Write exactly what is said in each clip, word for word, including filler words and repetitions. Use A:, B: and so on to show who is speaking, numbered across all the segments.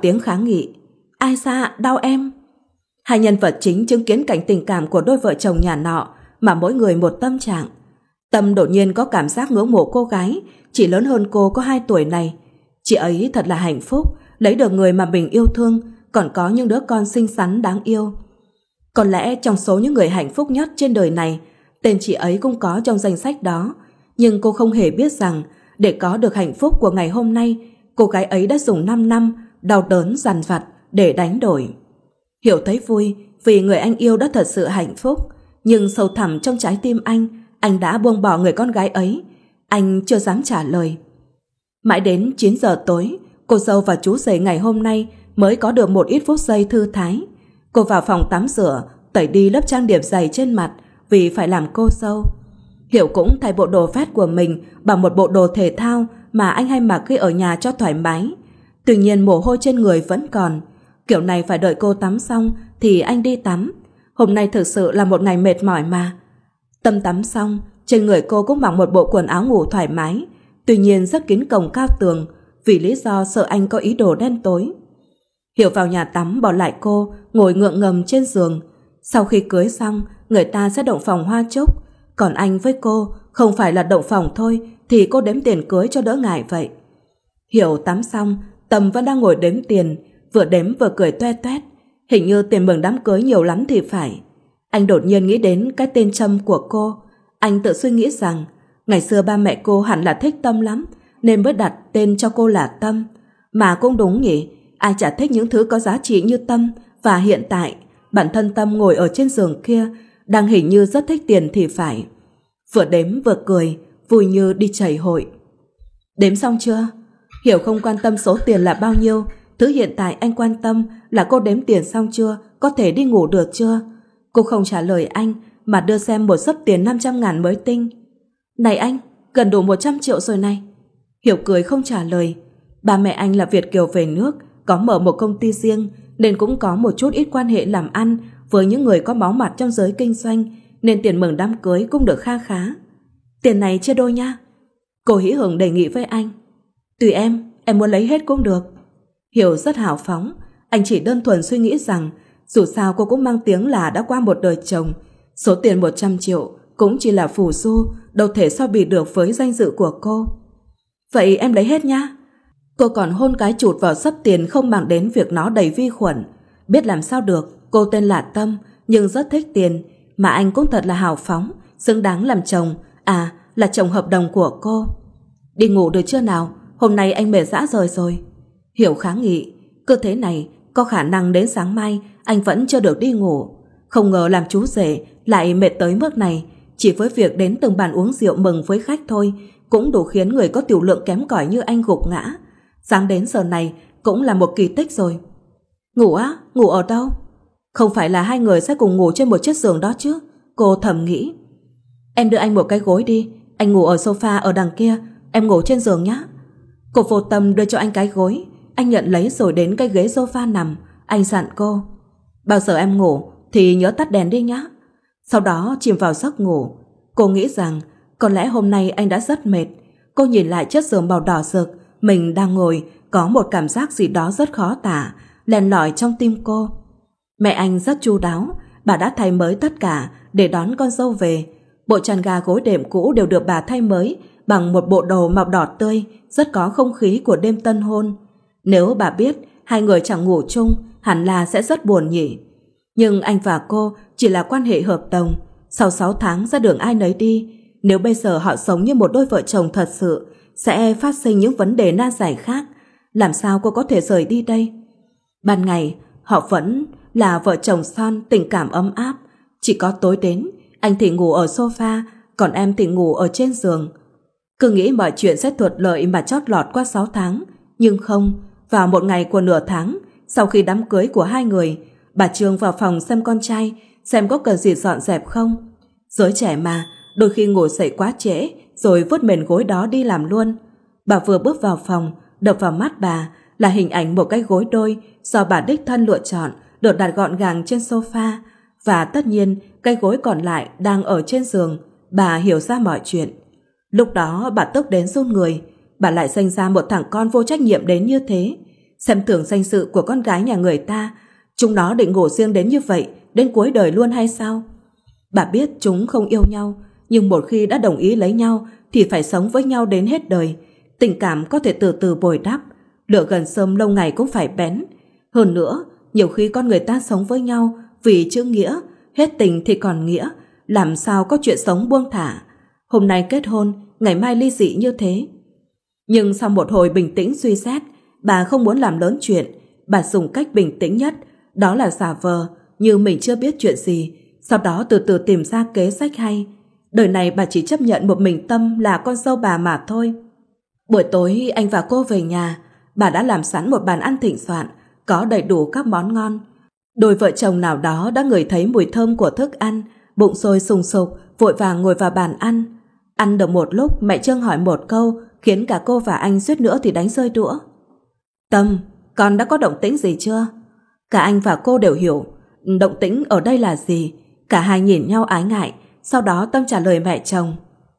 A: tiếng kháng nghị. Ai xa, đau em. Hai nhân vật chính chứng kiến cảnh tình cảm của đôi vợ chồng nhà nọ mà mỗi người một tâm trạng. Tâm đột nhiên có cảm giác ngưỡng mộ cô gái chỉ lớn hơn cô có hai tuổi này. Chị ấy thật là hạnh phúc, lấy được người mà mình yêu thương, còn có những đứa con xinh xắn đáng yêu. Có lẽ trong số những người hạnh phúc nhất trên đời này, tên chị ấy cũng có trong danh sách đó. Nhưng cô không hề biết rằng để có được hạnh phúc của ngày hôm nay, cô gái ấy đã dùng năm năm đau đớn dằn vặt để đánh đổi. Hiểu thấy vui vì người anh yêu đã thật sự hạnh phúc, nhưng sâu thẳm trong trái tim anh, anh đã buông bỏ người con gái ấy. Anh chưa dám trả lời. Mãi đến chín giờ tối, cô dâu và chú rể ngày hôm nay mới có được một ít phút giây thư thái. Cô vào phòng tắm rửa, tẩy đi lớp trang điểm dày trên mặt vì phải làm cô dâu. Hiểu cũng thay bộ đồ vest của mình bằng một bộ đồ thể thao mà anh hay mặc khi ở nhà cho thoải mái. Tuy nhiên mồ hôi trên người vẫn còn. Kiểu này phải đợi cô tắm xong thì anh đi tắm. Hôm nay thực sự là một ngày mệt mỏi mà. Tâm tắm xong, trên người cô cũng mặc một bộ quần áo ngủ thoải mái, tuy nhiên rất kín cổng cao tường vì lý do sợ anh có ý đồ đen tối. Hiểu vào nhà tắm bỏ lại cô ngồi ngượng ngầm trên giường. Sau khi cưới xong, người ta sẽ động phòng hoa chúc, còn anh với cô không phải là động phòng thôi thì cô đếm tiền cưới cho đỡ ngại vậy. Hiểu tắm xong, Tâm vẫn đang ngồi đếm tiền, vừa đếm vừa cười toe toét. Hình như tiền mừng đám cưới nhiều lắm thì phải. Anh đột nhiên nghĩ đến cái tên Trâm của cô. Anh tự suy nghĩ rằng ngày xưa ba mẹ cô hẳn là thích Tâm lắm nên mới đặt tên cho cô là Tâm. Mà cũng đúng nhỉ, ai chả thích những thứ có giá trị như Tâm. Và hiện tại bản thân Tâm ngồi ở trên giường kia đang hình như rất thích tiền thì phải. Vừa đếm vừa cười, vui như đi chảy hội. Đếm xong chưa? Hiểu không quan tâm số tiền là bao nhiêu. Thứ hiện tại anh quan tâm là cô đếm tiền xong chưa, có thể đi ngủ được chưa. Cô không trả lời anh mà đưa xem một xấp tiền năm trăm ngàn mới tinh. Này anh, gần đủ một trăm triệu rồi này. Hiểu cười không trả lời. Ba mẹ anh là Việt kiều về nước, có mở một công ty riêng nên cũng có một chút ít quan hệ làm ăn với những người có máu mặt trong giới kinh doanh, nên tiền mừng đám cưới cũng được kha khá. Tiền này chia đôi nha. Cô hỉ hửng đề nghị với anh. Tùy em, em muốn lấy hết cũng được. Hiểu rất hào phóng. Anh chỉ đơn thuần suy nghĩ rằng dù sao cô cũng mang tiếng là đã qua một đời chồng. Số tiền một trăm triệu cũng chỉ là phù du, đâu thể so bì được với danh dự của cô. Vậy em lấy hết nhá. Cô còn hôn cái chụt vào xấp tiền không mang đến việc nó đầy vi khuẩn. Biết làm sao được, cô tên là Tâm nhưng rất thích tiền. Mà anh cũng thật là hào phóng, xứng đáng làm chồng, à là chồng hợp đồng của cô. Đi ngủ được chưa nào? Hôm nay anh mệt rã rời rồi. Hiểu kháng nghị. Cứ thế này có khả năng đến sáng mai anh vẫn chưa được đi ngủ. Không ngờ làm chú rể lại mệt tới mức này. Chỉ với việc đến từng bàn uống rượu mừng với khách thôi cũng đủ khiến người có tiểu lượng kém cỏi như anh gục ngã. Sáng đến giờ này cũng là một kỳ tích rồi. Ngủ á? Ngủ ở đâu? Không phải là hai người sẽ cùng ngủ trên một chiếc giường đó chứ? Cô thầm nghĩ. Em đưa anh một cái gối đi, anh ngủ ở sofa ở đằng kia, em ngủ trên giường nhé. Cô vô tâm đưa cho anh cái gối. Anh nhận lấy rồi đến cái ghế sofa nằm. Anh dặn cô, bao giờ em ngủ thì nhớ tắt đèn đi nhé. Sau đó chìm vào giấc ngủ. Cô nghĩ rằng có lẽ hôm nay anh đã rất mệt. Cô nhìn lại chiếc giường màu đỏ rực mình đang ngồi, có một cảm giác gì đó rất khó tả len lỏi trong tim cô. Mẹ anh rất chu đáo, bà đã thay mới tất cả để đón con dâu về. Bộ chăn ga gối đệm cũ đều được bà thay mới bằng một bộ đồ màu đỏ tươi, rất có không khí của đêm tân hôn. Nếu bà biết hai người chẳng ngủ chung, hẳn là sẽ rất buồn nhỉ. Nhưng anh và cô chỉ là quan hệ hợp đồng, sau sáu tháng ra đường ai nấy đi. Nếu bây giờ họ sống như một đôi vợ chồng thật sự, sẽ phát sinh những vấn đề nan giải khác. Làm sao cô có thể rời đi đây? Ban ngày họ vẫn là vợ chồng son tình cảm ấm áp. Chỉ có tối đến anh thì ngủ ở sofa, còn em thì ngủ ở trên giường. Cứ nghĩ mọi chuyện sẽ thuận lợi mà chót lọt qua sáu tháng. Nhưng không, vào một ngày của nửa tháng sau khi đám cưới của hai người, bà Trương vào phòng xem con trai, xem có cần gì dọn dẹp không. Giới trẻ mà, đôi khi ngủ dậy quá trễ rồi vứt mền gối đó đi làm luôn. Bà vừa bước vào phòng, đập vào mắt bà là hình ảnh một cái gối đôi do bà đích thân lựa chọn, được đặt gọn gàng trên sofa. Và tất nhiên cái gối còn lại đang ở trên giường. Bà hiểu ra mọi chuyện. Lúc đó bà tức đến run người. Bà lại sinh ra một thằng con vô trách nhiệm đến như thế. xem thường danh dự của con gái nhà người ta. Chúng nó định ngủ riêng đến như vậy, đến cuối đời luôn hay sao? Bà biết chúng không yêu nhau, nhưng một khi đã đồng ý lấy nhau thì phải sống với nhau đến hết đời. Tình cảm có thể từ từ bồi đắp, lửa gần xôm lâu ngày cũng phải bén. Hơn nữa, nhiều khi con người ta sống với nhau vì chữ nghĩa, hết tình thì còn nghĩa, làm sao có chuyện sống buông thả. Hôm nay kết hôn, ngày mai ly dị như thế. Nhưng sau một hồi bình tĩnh suy xét, bà không muốn làm lớn chuyện. Bà dùng cách bình tĩnh nhất, đó là giả vờ như mình chưa biết chuyện gì, sau đó từ từ tìm ra kế sách hay. Đời này bà chỉ chấp nhận một mình Tâm là con dâu bà mà thôi. Buổi tối anh và cô về nhà, bà đã làm sẵn một bàn ăn thịnh soạn, có đầy đủ các món ngon. Đôi vợ chồng nào đó đã ngửi thấy mùi thơm của thức ăn, bụng sôi sùng sục, vội vàng ngồi vào bàn ăn. Ăn được một lúc, mẹ Trương hỏi một câu khiến cả cô và anh suýt nữa thì đánh rơi đũa. Tâm, con đã có động tĩnh gì chưa? Cả anh và cô đều hiểu động tĩnh ở đây là gì. Cả hai nhìn nhau ái ngại. Sau đó Tâm trả lời mẹ chồng.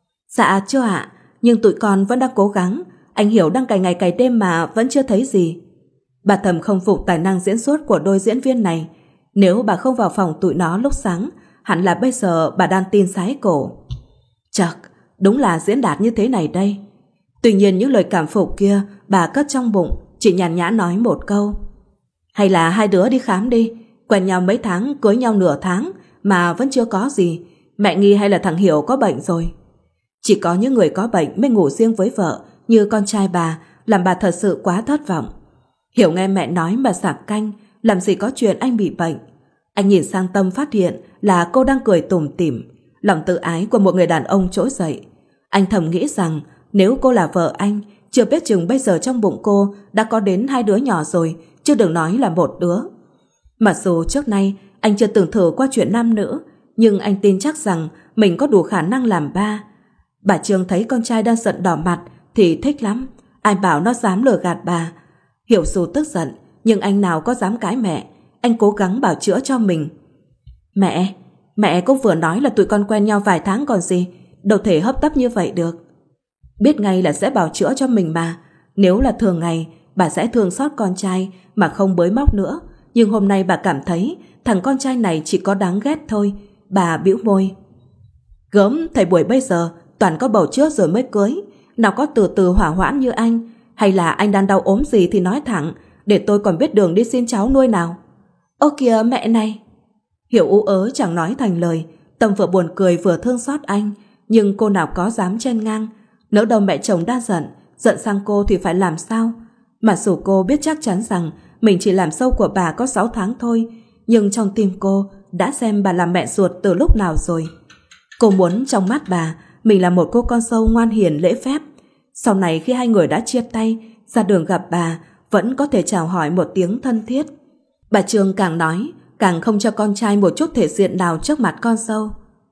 A: Dạ chưa ạ, nhưng tụi con vẫn đang cố gắng. Anh hiểu đang cày ngày cày đêm mà vẫn chưa thấy gì. Bà thầm không phục tài năng diễn xuất của đôi diễn viên này. Nếu bà không vào phòng tụi nó lúc sáng, hẳn là bây giờ bà đang tin sái cổ. Chật, đúng là diễn đạt như thế này đây. Tuy nhiên những lời cảm phục kia bà cất trong bụng, chỉ nhàn nhã nói một câu. Hay là hai đứa đi khám đi. Quen nhau mấy tháng, cưới nhau nửa tháng mà vẫn chưa có gì. Mẹ nghi hay là thằng Hiểu có bệnh rồi. Chỉ có những người có bệnh mới ngủ riêng với vợ, như con trai bà, làm bà thật sự quá thất vọng. Hiểu nghe mẹ nói mà sạc canh, làm gì có chuyện anh bị bệnh. Anh nhìn sang Tâm phát hiện là cô đang cười tủm tỉm. Lòng tự ái của một người đàn ông trỗi dậy. Anh thầm nghĩ rằng nếu cô là vợ anh, chưa biết chừng bây giờ trong bụng cô đã có đến hai đứa nhỏ rồi, chứ đừng nói là một đứa. Mặc dù trước nay anh chưa từng thử qua chuyện nam nữ, nhưng anh tin chắc rằng mình có đủ khả năng làm ba. Bà Trương thấy con trai đang giận đỏ mặt thì thích lắm. Ai bảo nó dám lừa gạt bà. Hiểu dù tức giận, nhưng anh nào có dám cãi mẹ. Anh cố gắng bảo chữa cho mình. Mẹ, mẹ cũng vừa nói là tụi con quen nhau vài tháng còn gì, đâu thể hấp tấp như vậy được. Biết ngay là sẽ bảo chữa cho mình mà. Nếu là thường ngày, bà sẽ thương xót con trai mà không bới móc nữa. Nhưng hôm nay bà cảm thấy thằng con trai này chỉ có đáng ghét thôi. Bà bĩu môi. Gớm, thầy Buổi bây giờ toàn có bầu trước rồi mới cưới, nào có từ từ hỏa hoãn như anh. Hay là anh đang đau ốm gì thì nói thẳng, để tôi còn biết đường đi xin cháu nuôi nào. Ơ kìa mẹ này. Hiểu ú ớ chẳng nói thành lời. Tâm vừa buồn cười vừa thương xót anh, nhưng cô nào có dám chen ngang. Nỡ đâu mẹ chồng đã giận, giận sang cô thì phải làm sao? Mặc dù cô biết chắc chắn rằng mình chỉ làm dâu của bà có sáu tháng thôi, nhưng trong tim cô đã xem bà làm mẹ ruột từ lúc nào rồi. Cô muốn trong mắt bà, mình là một cô con dâu ngoan hiền lễ phép. Sau này khi hai người đã chia tay, ra đường gặp bà, vẫn có thể chào hỏi một tiếng thân thiết. Bà Trương càng nói, càng không cho con trai một chút thể diện nào trước mặt con dâu.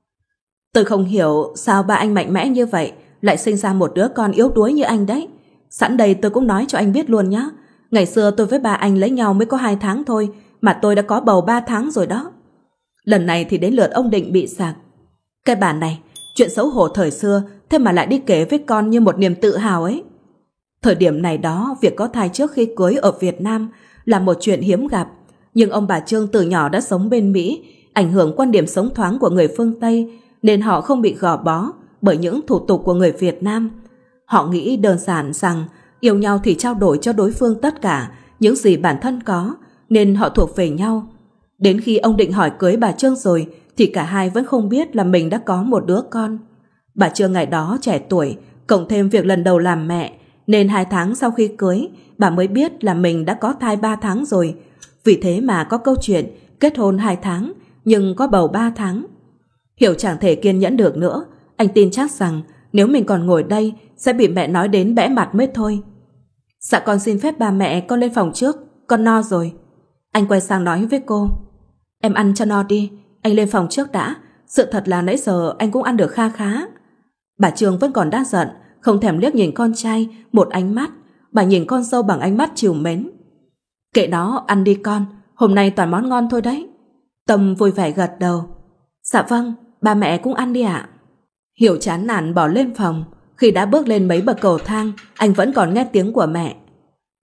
A: Tôi không hiểu sao ba anh mạnh mẽ như vậy, lại sinh ra một đứa con yếu đuối như anh đấy. Sẵn đây tôi cũng nói cho anh biết luôn nhé. Ngày xưa tôi với ba anh lấy nhau mới có hai tháng thôi, mà tôi đã có bầu ba tháng rồi đó. Lần này thì đến lượt ông Định bị sạc. Cái bà này, chuyện xấu hổ thời xưa, thế mà lại đi kể với con như một niềm tự hào ấy. Thời điểm này đó, việc có thai trước khi cưới ở Việt Nam là một chuyện hiếm gặp. Nhưng ông bà Trương từ nhỏ đã sống bên Mỹ, ảnh hưởng quan điểm sống thoáng của người phương Tây, nên họ không bị gò bó bởi những thủ tục của người Việt Nam. Họ nghĩ đơn giản rằng yêu nhau thì trao đổi cho đối phương tất cả những gì bản thân có, nên họ thuộc về nhau. Đến khi ông Định hỏi cưới bà Trương rồi thì cả hai vẫn không biết là mình đã có một đứa con. Bà Trương ngày đó trẻ tuổi, cộng thêm việc lần đầu làm mẹ, nên hai tháng sau khi cưới, bà mới biết là mình đã có thai ba tháng rồi. Vì thế mà có câu chuyện kết hôn hai tháng nhưng có bầu ba tháng. Hiểu chẳng thể kiên nhẫn được nữa. Anh tin chắc rằng nếu mình còn ngồi đây sẽ bị mẹ nói đến bẽ mặt mới thôi. Dạ con xin phép ba mẹ, con lên phòng trước, con no rồi. Anh quay sang nói với cô. Em ăn cho no đi, anh lên phòng trước đã. Sự thật là nãy giờ anh cũng ăn được kha khá. Bà Trương vẫn còn đang giận, không thèm liếc nhìn con trai một ánh mắt. Bà nhìn con dâu bằng ánh mắt trìu mến. Kệ nó, ăn đi con, hôm nay toàn món ngon thôi đấy. Tâm vui vẻ gật đầu. Dạ vâng, ba mẹ cũng ăn đi ạ. Hiểu chán nản bỏ lên phòng. Khi đã bước lên mấy bậc cầu thang, anh vẫn còn nghe tiếng của mẹ.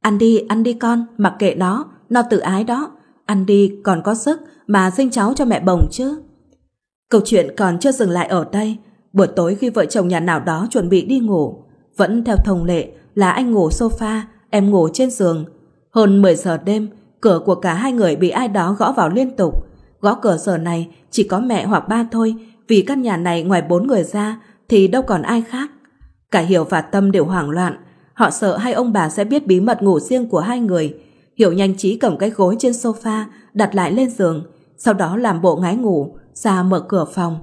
A: Ăn đi, ăn đi con, mặc kệ nó, nó tự ái đó. Ăn đi, còn có sức mà sinh cháu cho mẹ bồng chứ. Câu chuyện còn chưa dừng lại ở đây. Buổi tối khi vợ chồng nhà nào đó chuẩn bị đi ngủ, vẫn theo thông lệ là anh ngủ sofa, em ngủ trên giường. Hơn mười giờ đêm, cửa của cả hai người bị ai đó gõ vào liên tục. Gõ cửa giờ này chỉ có mẹ hoặc ba thôi, vì căn nhà này ngoài bốn người ra thì đâu còn ai khác. Cả Hiểu và Tâm đều hoảng loạn. Họ sợ hai ông bà sẽ biết bí mật ngủ riêng của hai người. Hiểu nhanh trí cầm cái gối trên sofa đặt lại lên giường, sau đó làm bộ ngái ngủ, ra mở cửa phòng.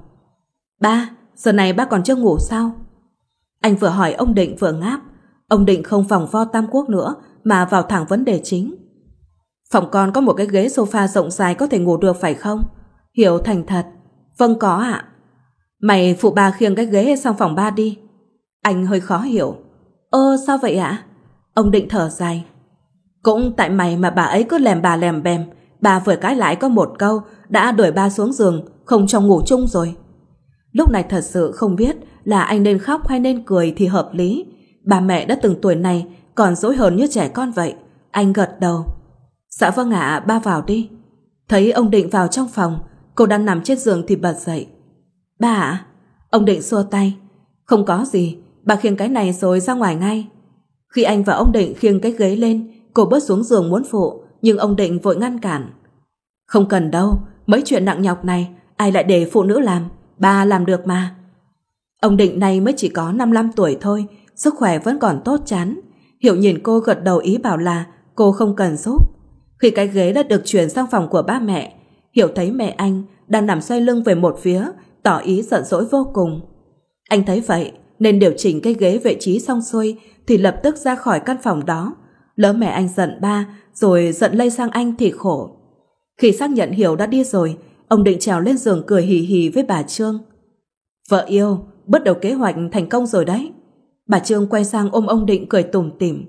A: Ba, giờ này ba còn chưa ngủ sao? Anh vừa hỏi ông Định vừa ngáp. Ông Định không vòng vo tam quốc nữa mà vào thẳng vấn đề chính. Phòng con có một cái ghế sofa rộng dài có thể ngủ được phải không? Hiểu thành thật. Vâng có ạ. Mày phụ ba khiêng cái ghế sang phòng ba đi. Anh hơi khó hiểu. Ơ sao vậy ạ? Ông Định thở dài. Cũng tại mày mà bà ấy cứ lèm bà lèm bèm. Bà vừa cãi lại có một câu đã đuổi ba xuống giường, không cho ngủ chung rồi. Lúc này thật sự không biết là anh nên khóc hay nên cười thì hợp lý. Bà mẹ đã từng tuổi này còn dỗi hờn như trẻ con vậy. Anh gật đầu. Dạ vâng ạ, ba vào đi. Thấy ông Định vào trong phòng, cô đang nằm trên giường thì bật dậy. Ba ạ? Ông Định xua tay. Không có gì, bà khiêng cái này rồi ra ngoài ngay. Khi anh và ông Định khiêng cái ghế lên, cô bước xuống giường muốn phụ, nhưng ông Định vội ngăn cản. Không cần đâu, mấy chuyện nặng nhọc này ai lại để phụ nữ làm, ba làm được mà. Ông Định này mới chỉ có năm mươi lăm tuổi thôi, sức khỏe vẫn còn tốt chán. Hiểu nhìn cô gật đầu ý bảo là cô không cần giúp. Khi cái ghế đã được chuyển sang phòng của ba mẹ, Hiểu thấy mẹ anh đang nằm xoay lưng về một phía, tỏ ý giận dỗi vô cùng. Anh thấy vậy nên điều chỉnh cái ghế vị trí xong xuôi thì lập tức ra khỏi căn phòng đó. Lỡ mẹ anh giận ba rồi giận lây sang anh thì khổ. Khi xác nhận Hiểu đã đi rồi, ông Định trèo lên giường cười hì hì với bà Trương. Vợ yêu, bước đầu kế hoạch thành công rồi đấy. Bà Trương quay sang ôm ông Định cười tủm tỉm.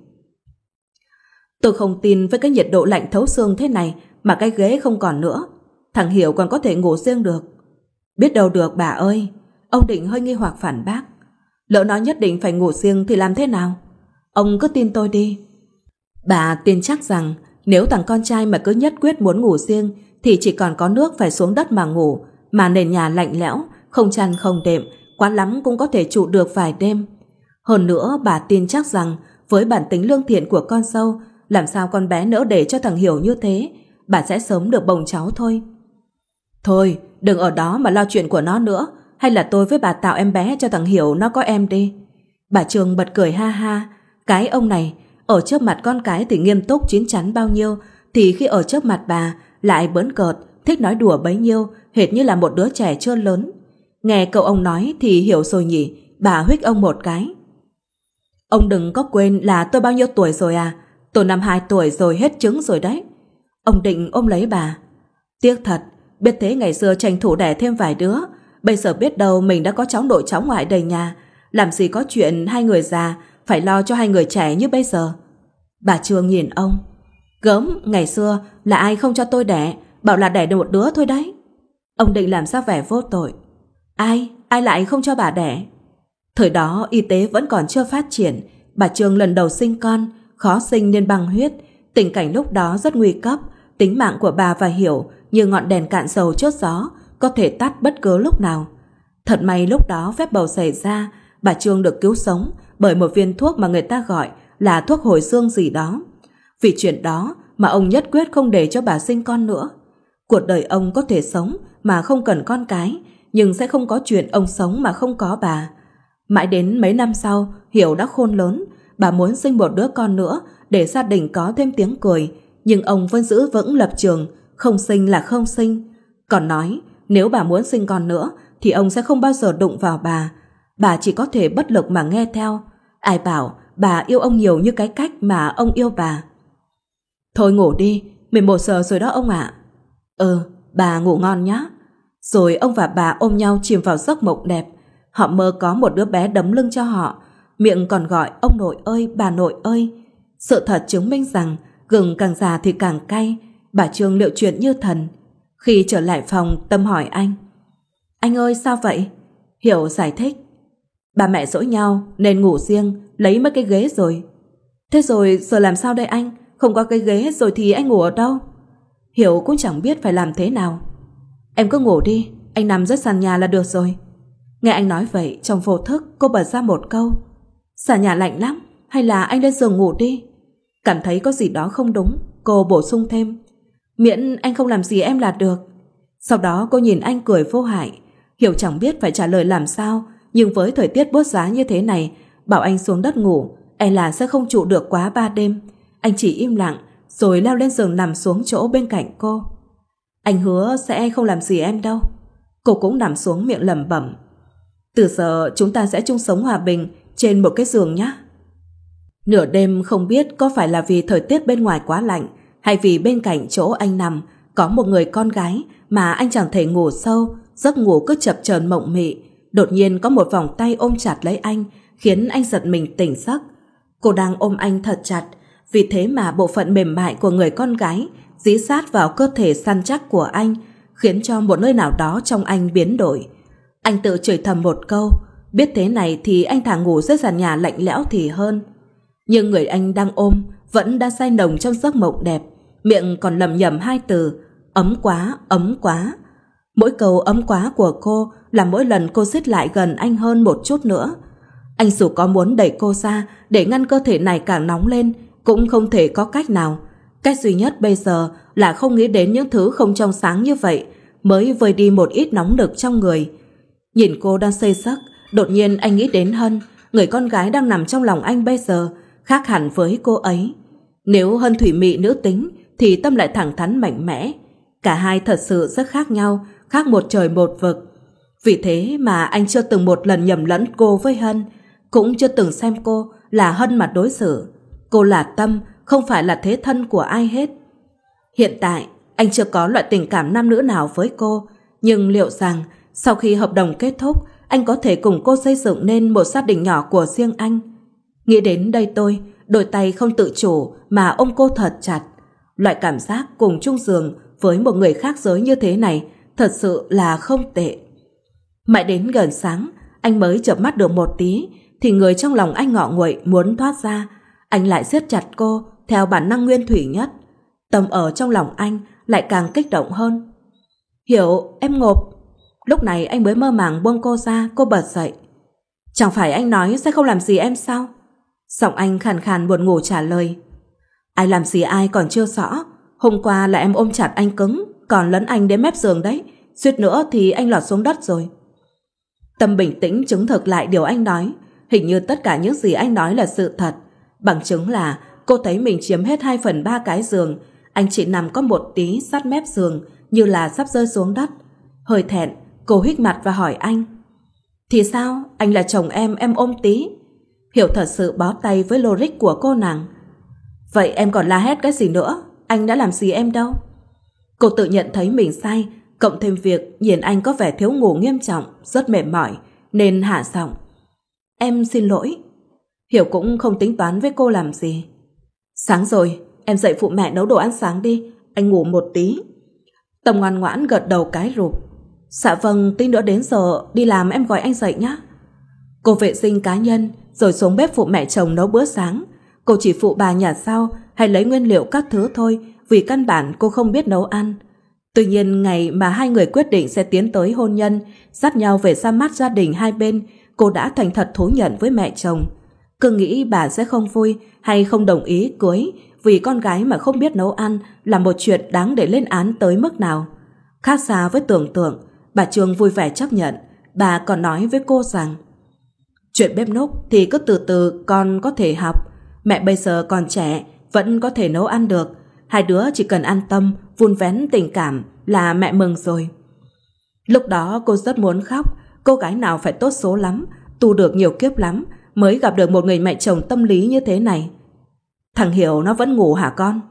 A: Tôi không tin với cái nhiệt độ lạnh thấu xương thế này mà cái ghế không còn nữa. Thằng Hiểu còn có thể ngủ riêng được. Biết đâu được bà ơi. Ông Định hơi nghi hoặc phản bác. Lỡ nó nhất định phải ngủ riêng thì làm thế nào? Ông cứ tin tôi đi. Bà tin chắc rằng nếu thằng con trai mà cứ nhất quyết muốn ngủ riêng thì chỉ còn có nước phải xuống đất mà ngủ, mà nền nhà lạnh lẽo, không chăn không đệm, quá lắm cũng có thể trụ được vài đêm. Hơn nữa bà tin chắc rằng với bản tính lương thiện của con dâu, làm sao con bé nỡ để cho thằng Hiểu như thế, bà sẽ sớm được bồng cháu thôi. Thôi, đừng ở đó mà lo chuyện của nó nữa, hay là tôi với bà tạo em bé cho thằng Hiểu nó có em đi. Bà Trương bật cười ha ha. Cái ông này, ở trước mặt con cái thì nghiêm túc chín chắn bao nhiêu, thì khi ở trước mặt bà lại bỡn cợt, thích nói đùa bấy nhiêu, hệt như là một đứa trẻ chưa lớn. Nghe cậu ông nói thì hiểu rồi nhỉ. Bà huých ông một cái. Ông đừng có quên là tôi bao nhiêu tuổi rồi à? Tôi năm hai tuổi rồi, hết trứng rồi đấy. Ông Định ôm lấy bà. Tiếc thật, biết thế ngày xưa tranh thủ đẻ thêm vài đứa, bây giờ biết đâu mình đã có cháu nội cháu ngoại đầy nhà, làm gì có chuyện hai người già phải lo cho hai người trẻ như bây giờ. Bà Trương nhìn ông. Gớm, ngày xưa là ai không cho tôi đẻ, bảo là đẻ được một đứa thôi đấy. Ông Định làm ra vẻ vô tội. Ai, ai lại không cho bà đẻ? Thời đó y tế vẫn còn chưa phát triển, bà Trương lần đầu sinh con, khó sinh nên băng huyết. Tình cảnh lúc đó rất nguy cấp, tính mạng của bà và Hiểu như ngọn đèn cạn dầu trước gió, có thể tắt bất cứ lúc nào. Thật may lúc đó phép bầu xảy ra, bà Trương được cứu sống bởi một viên thuốc mà người ta gọi là thuốc hồi xương gì đó. Vì chuyện đó mà ông nhất quyết không để cho bà sinh con nữa. Cuộc đời ông có thể sống mà không cần con cái, nhưng sẽ không có chuyện ông sống mà không có bà. Mãi đến mấy năm sau, Hiểu đã khôn lớn, bà muốn sinh một đứa con nữa để gia đình có thêm tiếng cười, nhưng ông vẫn giữ vững lập trường, không sinh là không sinh. Còn nói, nếu bà muốn sinh con nữa thì ông sẽ không bao giờ đụng vào bà. Bà chỉ có thể bất lực mà nghe theo. Ai bảo bà yêu ông nhiều như cái cách mà ông yêu bà. Thôi ngủ đi, mười một giờ rồi đó ông ạ. Ừ, bà ngủ ngon nhá. Rồi ông và bà ôm nhau chìm vào giấc mộng đẹp. Họ mơ có một đứa bé đấm lưng cho họ, miệng còn gọi ông nội ơi, bà nội ơi. Sự thật chứng minh rằng gừng càng già thì càng cay. Bà Trương liệu chuyện như thần. Khi trở lại phòng, Tâm hỏi anh. Anh ơi sao vậy? Hiểu giải thích. Bà mẹ dỗi nhau nên ngủ riêng, lấy mấy cái ghế rồi. Thế rồi giờ làm sao đây anh? Không có cái ghế rồi thì anh ngủ ở đâu? Hiểu cũng chẳng biết phải làm thế nào. Em cứ ngủ đi, anh nằm dưới sàn nhà là được rồi. Nghe anh nói vậy, trong vô thức cô bật ra một câu: sàn nhà lạnh lắm, hay là anh lên giường ngủ đi. Cảm thấy có gì đó không đúng, cô bổ sung thêm: miễn anh không làm gì em là được. Sau đó cô nhìn anh cười vô hại. Hiểu chẳng biết phải trả lời làm sao, nhưng với thời tiết buốt giá như thế này, bảo anh xuống đất ngủ e là sẽ không trụ được quá ba đêm. Anh chỉ im lặng rồi leo lên giường nằm xuống chỗ bên cạnh cô. Anh hứa sẽ không làm gì em đâu. Cô cũng nằm xuống miệng lẩm bẩm: từ giờ chúng ta sẽ chung sống hòa bình trên một cái giường nhé. Nửa đêm không biết có phải là vì thời tiết bên ngoài quá lạnh, hay vì bên cạnh chỗ anh nằm có một người con gái mà anh chẳng thể ngủ sâu, giấc ngủ cứ chập chờn mộng mị. Đột nhiên có một vòng tay ôm chặt lấy anh, khiến anh giật mình tỉnh giấc. Cô đang ôm anh thật chặt, vì thế mà bộ phận mềm mại của người con gái dí sát vào cơ thể săn chắc của anh, khiến cho một nơi nào đó trong anh biến đổi. Anh tự chửi thầm một câu, biết thế này thì anh thả ngủ dưới sàn nhà lạnh lẽo thì hơn. Nhưng người anh đang ôm vẫn đang say nồng trong giấc mộng đẹp, miệng còn lẩm nhẩm hai từ: ấm quá, ấm quá. Mỗi câu ấm quá của cô là mỗi lần cô xích lại gần anh hơn một chút nữa. Anh dù có muốn đẩy cô ra để ngăn cơ thể này càng nóng lên, cũng không thể có cách nào. Cách duy nhất bây giờ là không nghĩ đến những thứ không trong sáng như vậy, mới vơi đi một ít nóng nực trong người. Nhìn cô đang say giấc, đột nhiên anh nghĩ đến Hân, người con gái đang nằm trong lòng anh bây giờ, khác hẳn với cô ấy. Nếu Hân thủy mị nữ tính thì Tâm lại thẳng thắn mạnh mẽ. Cả hai thật sự rất khác nhau, khác một trời một vực. Vì thế mà anh chưa từng một lần nhầm lẫn cô với Hân, cũng chưa từng xem cô là Hân mà đối xử. Cô là Tâm, không phải là thế thân của ai hết. Hiện tại anh chưa có loại tình cảm nam nữ nào với cô, nhưng liệu rằng sau khi hợp đồng kết thúc, anh có thể cùng cô xây dựng nên một gia đình nhỏ của riêng anh? Nghĩ đến đây tôi, đôi tay không tự chủ mà ôm cô thật chặt. Loại cảm giác cùng chung giường với một người khác giới như thế này thật sự là không tệ. Mãi đến gần sáng, anh mới chợp mắt được một tí, thì người trong lòng anh ngọ nguậy muốn thoát ra. Anh lại siết chặt cô theo bản năng nguyên thủy nhất. Tâm ở trong lòng anh lại càng kích động hơn. Hiểu, em ngộp. Lúc này anh mới mơ màng buông cô ra. Cô bật dậy. Chẳng phải anh nói sẽ không làm gì em sao? Giọng anh khàn khàn buồn ngủ trả lời. Ai làm gì ai còn chưa rõ. Hôm qua là em ôm chặt anh cứng, còn lấn anh đến mép giường đấy. Suýt nữa thì anh lọt xuống đất rồi. Tâm bình tĩnh chứng thực lại điều anh nói. Hình như tất cả những gì anh nói là sự thật. Bằng chứng là cô thấy mình chiếm hết hai phần ba cái giường. Anh chỉ nằm có một tí sát mép giường, như là sắp rơi xuống đất. Hơi thẹn, cô hít mặt và hỏi anh. Thì sao? Anh là chồng em, em ôm tí. Hiểu thật sự bó tay với logic của cô nàng. Vậy em còn la hét cái gì nữa? Anh đã làm gì em đâu? Cô tự nhận thấy mình sai, cộng thêm việc nhìn anh có vẻ thiếu ngủ nghiêm trọng, rất mệt mỏi, nên hạ giọng. Em xin lỗi. Hiểu cũng không tính toán với cô làm gì. Sáng rồi, em dậy phụ mẹ nấu đồ ăn sáng đi, anh ngủ một tí. Tâm ngoan ngoãn gật đầu cái rụp. Dạ vâng, tí nữa đến giờ đi làm em gọi anh dậy nhé. Cô vệ sinh cá nhân rồi xuống bếp phụ mẹ chồng nấu bữa sáng. Cô chỉ phụ bà nhặt rau hay lấy nguyên liệu các thứ thôi, vì căn bản cô không biết nấu ăn. Tuy nhiên ngày mà hai người quyết định sẽ tiến tới hôn nhân, dắt nhau về ra mắt gia đình hai bên, cô đã thành thật thú nhận với mẹ chồng. Cứ nghĩ bà sẽ không vui hay không đồng ý cưới vì con gái mà không biết nấu ăn là một chuyện đáng để lên án tới mức nào. Khác xa với tưởng tượng, bà Trương vui vẻ chấp nhận. Bà còn nói với cô rằng chuyện bếp núc thì cứ từ từ con có thể học. Mẹ bây giờ còn trẻ, vẫn có thể nấu ăn được. Hai đứa chỉ cần an tâm, vun vén tình cảm là mẹ mừng rồi. Lúc đó cô rất muốn khóc. Cô gái nào phải tốt số lắm, tu được nhiều kiếp lắm, mới gặp được một người mẹ chồng tâm lý như thế này. Thằng Hiểu nó vẫn ngủ hả con?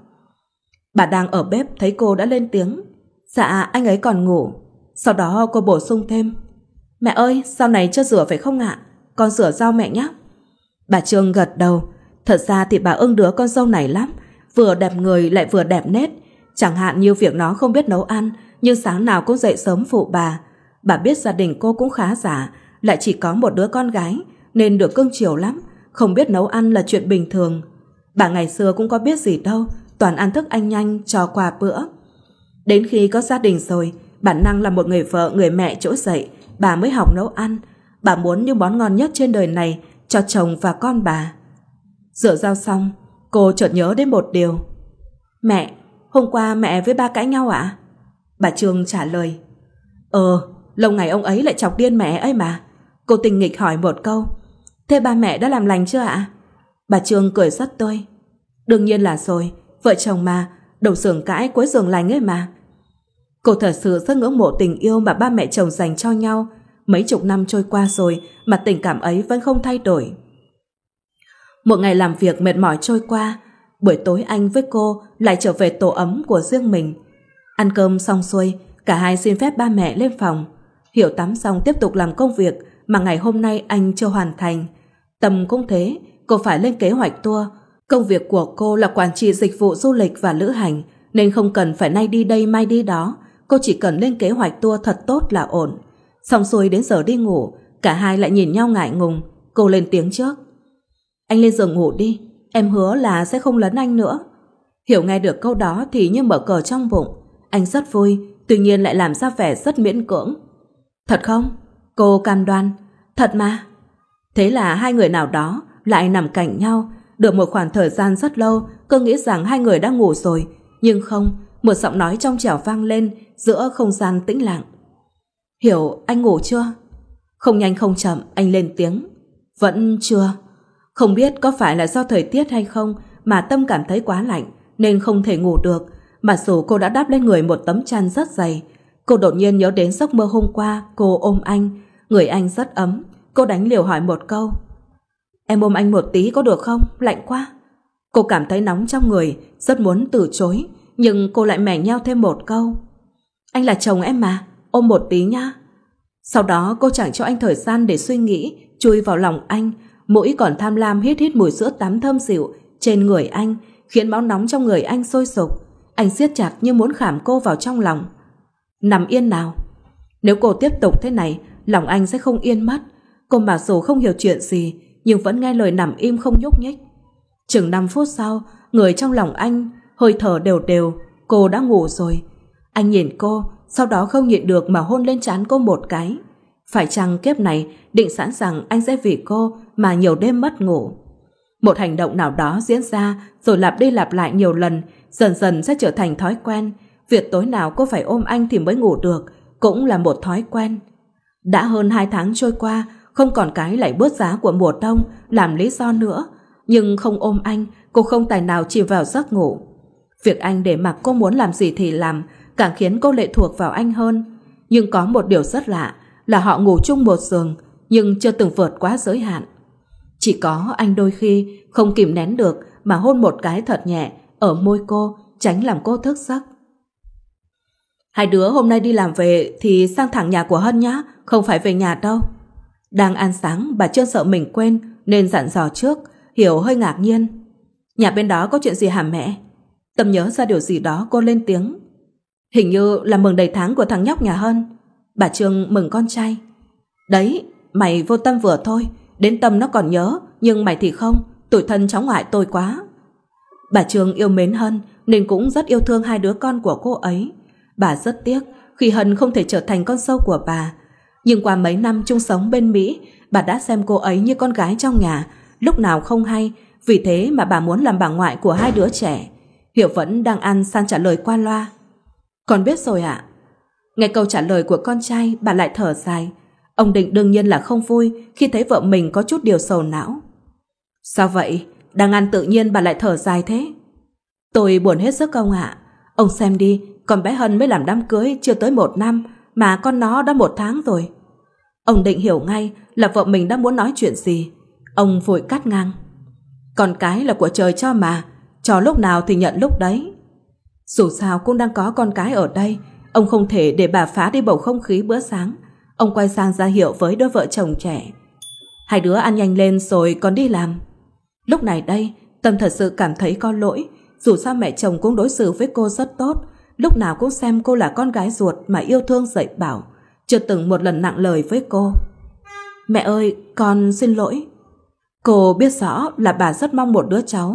A: Bà đang ở bếp thấy cô đã lên tiếng. Dạ anh ấy còn ngủ. Sau đó cô bổ sung thêm. Mẹ ơi, sau này chưa rửa phải không ạ? Con rửa rau mẹ nhé. Bà Trương gật đầu. Thật ra thì bà ưng đứa con dâu này lắm, vừa đẹp người lại vừa đẹp nết. Chẳng hạn như việc nó không biết nấu ăn, nhưng sáng nào cũng dậy sớm phụ bà. Bà biết gia đình cô cũng khá giả, lại chỉ có một đứa con gái nên được cưng chiều lắm, không biết nấu ăn là chuyện bình thường. Bà ngày xưa cũng có biết gì đâu, toàn ăn thức ăn nhanh cho qua bữa. Đến khi có gia đình rồi, bản năng là một người vợ người mẹ trỗi dậy, bà mới học nấu ăn. Bà muốn những món ngon nhất trên đời này cho chồng và con bà. Rửa rau xong, cô chợt nhớ đến một điều. Mẹ, hôm qua mẹ với ba cãi nhau ạ? À? Bà Trương trả lời. Ờ, lâu ngày ông ấy lại chọc điên mẹ ấy mà. Cô tình nghịch hỏi một câu. Thế ba mẹ đã làm lành chưa ạ? À? Bà Trương cười rất tươi. Đương nhiên là rồi, vợ chồng mà, đầu giường cãi cuối giường lành ấy mà. Cô thật sự rất ngưỡng mộ tình yêu mà ba mẹ chồng dành cho nhau. Mấy chục năm trôi qua rồi mà tình cảm ấy vẫn không thay đổi. Một ngày làm việc mệt mỏi trôi qua, buổi tối anh với cô lại trở về tổ ấm của riêng mình. Ăn cơm xong xuôi, cả hai xin phép ba mẹ lên phòng. Hiểu tắm xong tiếp tục làm công việc mà ngày hôm nay anh chưa hoàn thành. Tâm cũng thế, cô phải lên kế hoạch tour. Công việc của cô là quản trị dịch vụ du lịch và lữ hành, nên không cần phải nay đi đây mai đi đó. Cô chỉ cần lên kế hoạch tour thật tốt là ổn. Xong xuôi đến giờ đi ngủ, cả hai lại nhìn nhau ngại ngùng. Cô lên tiếng trước. Anh lên giường ngủ đi, em hứa là sẽ không lấn anh nữa. Hiểu nghe được câu đó thì như mở cờ trong bụng. Anh rất vui, tuy nhiên lại làm ra vẻ rất miễn cưỡng. Thật không? Cô cam đoan. Thật mà. Thế là hai người nào đó lại nằm cạnh nhau. Được một khoảng thời gian rất lâu, cô nghĩ rằng hai người đã ngủ rồi. Nhưng không, một giọng nói trong trẻo vang lên giữa không gian tĩnh lặng. Hiểu, anh ngủ chưa? Không nhanh không chậm, anh lên tiếng. Vẫn chưa. Không biết có phải là do thời tiết hay không mà Tâm cảm thấy quá lạnh nên không thể ngủ được. Mặc dù cô đã đắp lên người một tấm chăn rất dày. Cô đột nhiên nhớ đến giấc mơ hôm qua cô ôm anh. Người anh rất ấm. Cô đánh liều hỏi một câu. Em ôm anh một tí có được không? Lạnh quá. Cô cảm thấy nóng trong người, rất muốn từ chối, nhưng cô lại mẻ nheo thêm một câu. Anh là chồng em mà, ôm một tí nhá. Sau đó cô chẳng cho anh thời gian để suy nghĩ, chui vào lòng anh, mũi còn tham lam hít hít mùi sữa tắm thơm dịu trên người anh, khiến máu nóng trong người anh sôi sục. Anh siết chặt như muốn khảm cô vào trong lòng. Nằm yên nào. Nếu cô tiếp tục thế này, lòng anh sẽ không yên mất. Cô mặc dù không hiểu chuyện gì, nhưng vẫn nghe lời nằm im không nhúc nhích. Chừng năm phút sau, người trong lòng anh hơi thở đều đều. Cô đã ngủ rồi. Anh nhìn cô, sau đó không nhịn được mà hôn lên trán cô một cái. Phải chăng kiếp này định sẵn rằng anh sẽ vì cô mà nhiều đêm mất ngủ. Một hành động nào đó diễn ra rồi lặp đi lặp lại nhiều lần, dần dần sẽ trở thành thói quen. Việc tối nào cô phải ôm anh thì mới ngủ được cũng là một thói quen. Đã hơn hai tháng trôi qua, không còn cái lạy bớt giá của mùa đông làm lý do nữa. Nhưng không ôm anh, cô không tài nào chìm vào giấc ngủ. Việc anh để mặc cô muốn làm gì thì làm, càng khiến cô lệ thuộc vào anh hơn. Nhưng có một điều rất lạ là họ ngủ chung một giường, nhưng chưa từng vượt quá giới hạn. Chỉ có anh đôi khi không kìm nén được mà hôn một cái thật nhẹ ở môi cô, tránh làm cô thức giấc. Hai đứa hôm nay đi làm về thì sang thẳng nhà của Hân nhá, không phải về nhà đâu. Đang ăn sáng, bà Trương sợ mình quên nên dặn dò trước. Hiểu hơi ngạc nhiên. Nhà bên đó có chuyện gì hả mẹ? Tâm nhớ ra điều gì đó, cô lên tiếng. Hình như là mừng đầy tháng của thằng nhóc nhà Hân. Bà Trương mừng con trai. Đấy, mày vô tâm vừa thôi. Đến Tâm nó còn nhớ, nhưng mày thì không. Tủi thân cháu ngoại tôi quá. Bà Trương yêu mến Hân nên cũng rất yêu thương hai đứa con của cô ấy. Bà rất tiếc khi Hân không thể trở thành con dâu của bà. Nhưng qua mấy năm chung sống bên Mỹ, bà đã xem cô ấy như con gái trong nhà, lúc nào không hay. Vì thế mà bà muốn làm bà ngoại của hai đứa trẻ. Hiểu vẫn đang ăn sang trả lời qua loa. Con biết rồi ạ. Nghe câu trả lời của con trai, bà lại thở dài. Ông Định đương nhiên là không vui khi thấy vợ mình có chút điều sầu não. Sao vậy? Đang ăn tự nhiên bà lại thở dài thế? Tôi buồn hết sức ông ạ. Ông xem đi, con bé Hân mới làm đám cưới chưa tới một năm mà con nó đã một tháng rồi. Ông Định hiểu ngay là vợ mình đã muốn nói chuyện gì. Ông vội cắt ngang. Con cái là của trời cho mà, cho lúc nào thì nhận lúc đấy. Dù sao cũng đang có con cái ở đây, ông không thể để bà phá đi bầu không khí bữa sáng. Ông quay sang ra hiệu với đôi vợ chồng trẻ. Hai đứa ăn nhanh lên rồi còn đi làm. Lúc này đây, Tâm thật sự cảm thấy có lỗi. Dù sao mẹ chồng cũng đối xử với cô rất tốt, lúc nào cũng xem cô là con gái ruột mà yêu thương dạy bảo, chưa từng một lần nặng lời với cô. Mẹ ơi, con xin lỗi. Cô biết rõ là bà rất mong một đứa cháu,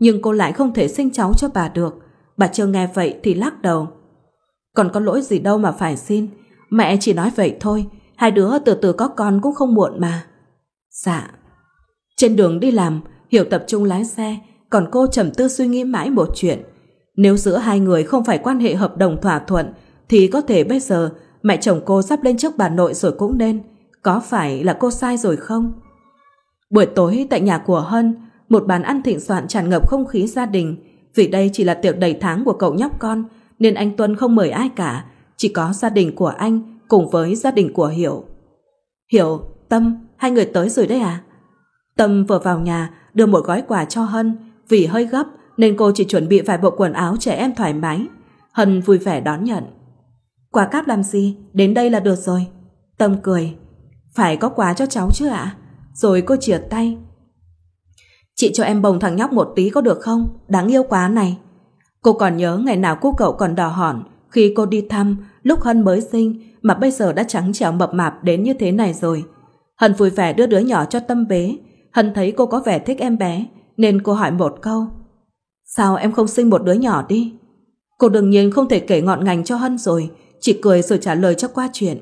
A: nhưng cô lại không thể sinh cháu cho bà được. Bà Trương nghe vậy thì lắc đầu. Còn có lỗi gì đâu mà phải xin, mẹ chỉ nói vậy thôi, hai đứa từ từ có con cũng không muộn mà. Dạ. Trên đường đi làm, Hiểu tập trung lái xe, còn cô trầm tư suy nghĩ mãi một chuyện. Nếu giữa hai người không phải quan hệ hợp đồng thỏa thuận, thì có thể bây giờ mẹ chồng cô sắp lên trước bà nội rồi cũng nên. Có phải là cô sai rồi không? Buổi tối tại nhà của Hân, một bàn ăn thịnh soạn tràn ngập không khí gia đình. Vì đây chỉ là tiệc đầy tháng của cậu nhóc con, nên anh Tuân không mời ai cả, chỉ có gia đình của anh cùng với gia đình của Hiểu. Hiểu, Tâm, hai người tới rồi đấy à? Tâm vừa vào nhà đưa một gói quà cho Hân. Vì hơi gấp nên cô chỉ chuẩn bị vài bộ quần áo trẻ em thoải mái. Hân vui vẻ đón nhận. Quà cáp làm gì, đến đây là được rồi. Tâm cười. Phải có quà cho cháu chứ ạ? Rồi cô chìa tay. Chị cho em bồng thằng nhóc một tí có được không? Đáng yêu quá này. Cô còn nhớ ngày nào cô cậu còn đỏ hỏn khi cô đi thăm lúc Hân mới sinh, mà bây giờ đã trắng trẻo mập mạp đến như thế này rồi. Hân vui vẻ đưa đứa nhỏ cho Tâm bế. Hân thấy cô có vẻ thích em bé nên cô hỏi một câu. Sao em không sinh một đứa nhỏ đi? Cô đương nhiên không thể kể ngọn ngành cho Hân rồi, chỉ cười rồi trả lời cho qua chuyện.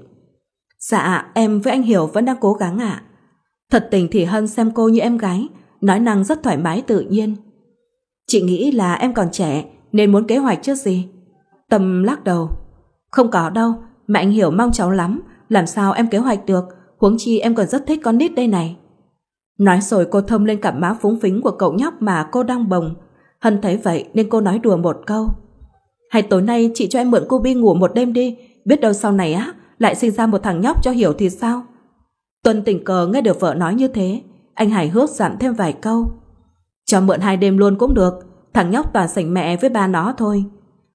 A: Dạ, em với anh Hiểu vẫn đang cố gắng ạ. Thật tình thì Hân xem cô như em gái, nói năng rất thoải mái tự nhiên. Chị nghĩ là em còn trẻ nên muốn kế hoạch chứ gì. Tâm lắc đầu. Không có đâu, mẹ anh Hiểu mong cháu lắm, làm sao em kế hoạch được, huống chi em còn rất thích con nít đây này. Nói rồi cô thơm lên cặp má phúng phính của cậu nhóc mà cô đang bồng. Hân thấy vậy nên cô nói đùa một câu. Hay tối nay chị cho em mượn cô Bi ngủ một đêm đi, biết đâu sau này á lại sinh ra một thằng nhóc cho Hiểu thì sao? Tuân tình cờ nghe được vợ nói như thế, anh hài hước dặn thêm vài câu. Cho mượn hai đêm luôn cũng được, thằng nhóc toàn sành mẹ với ba nó thôi.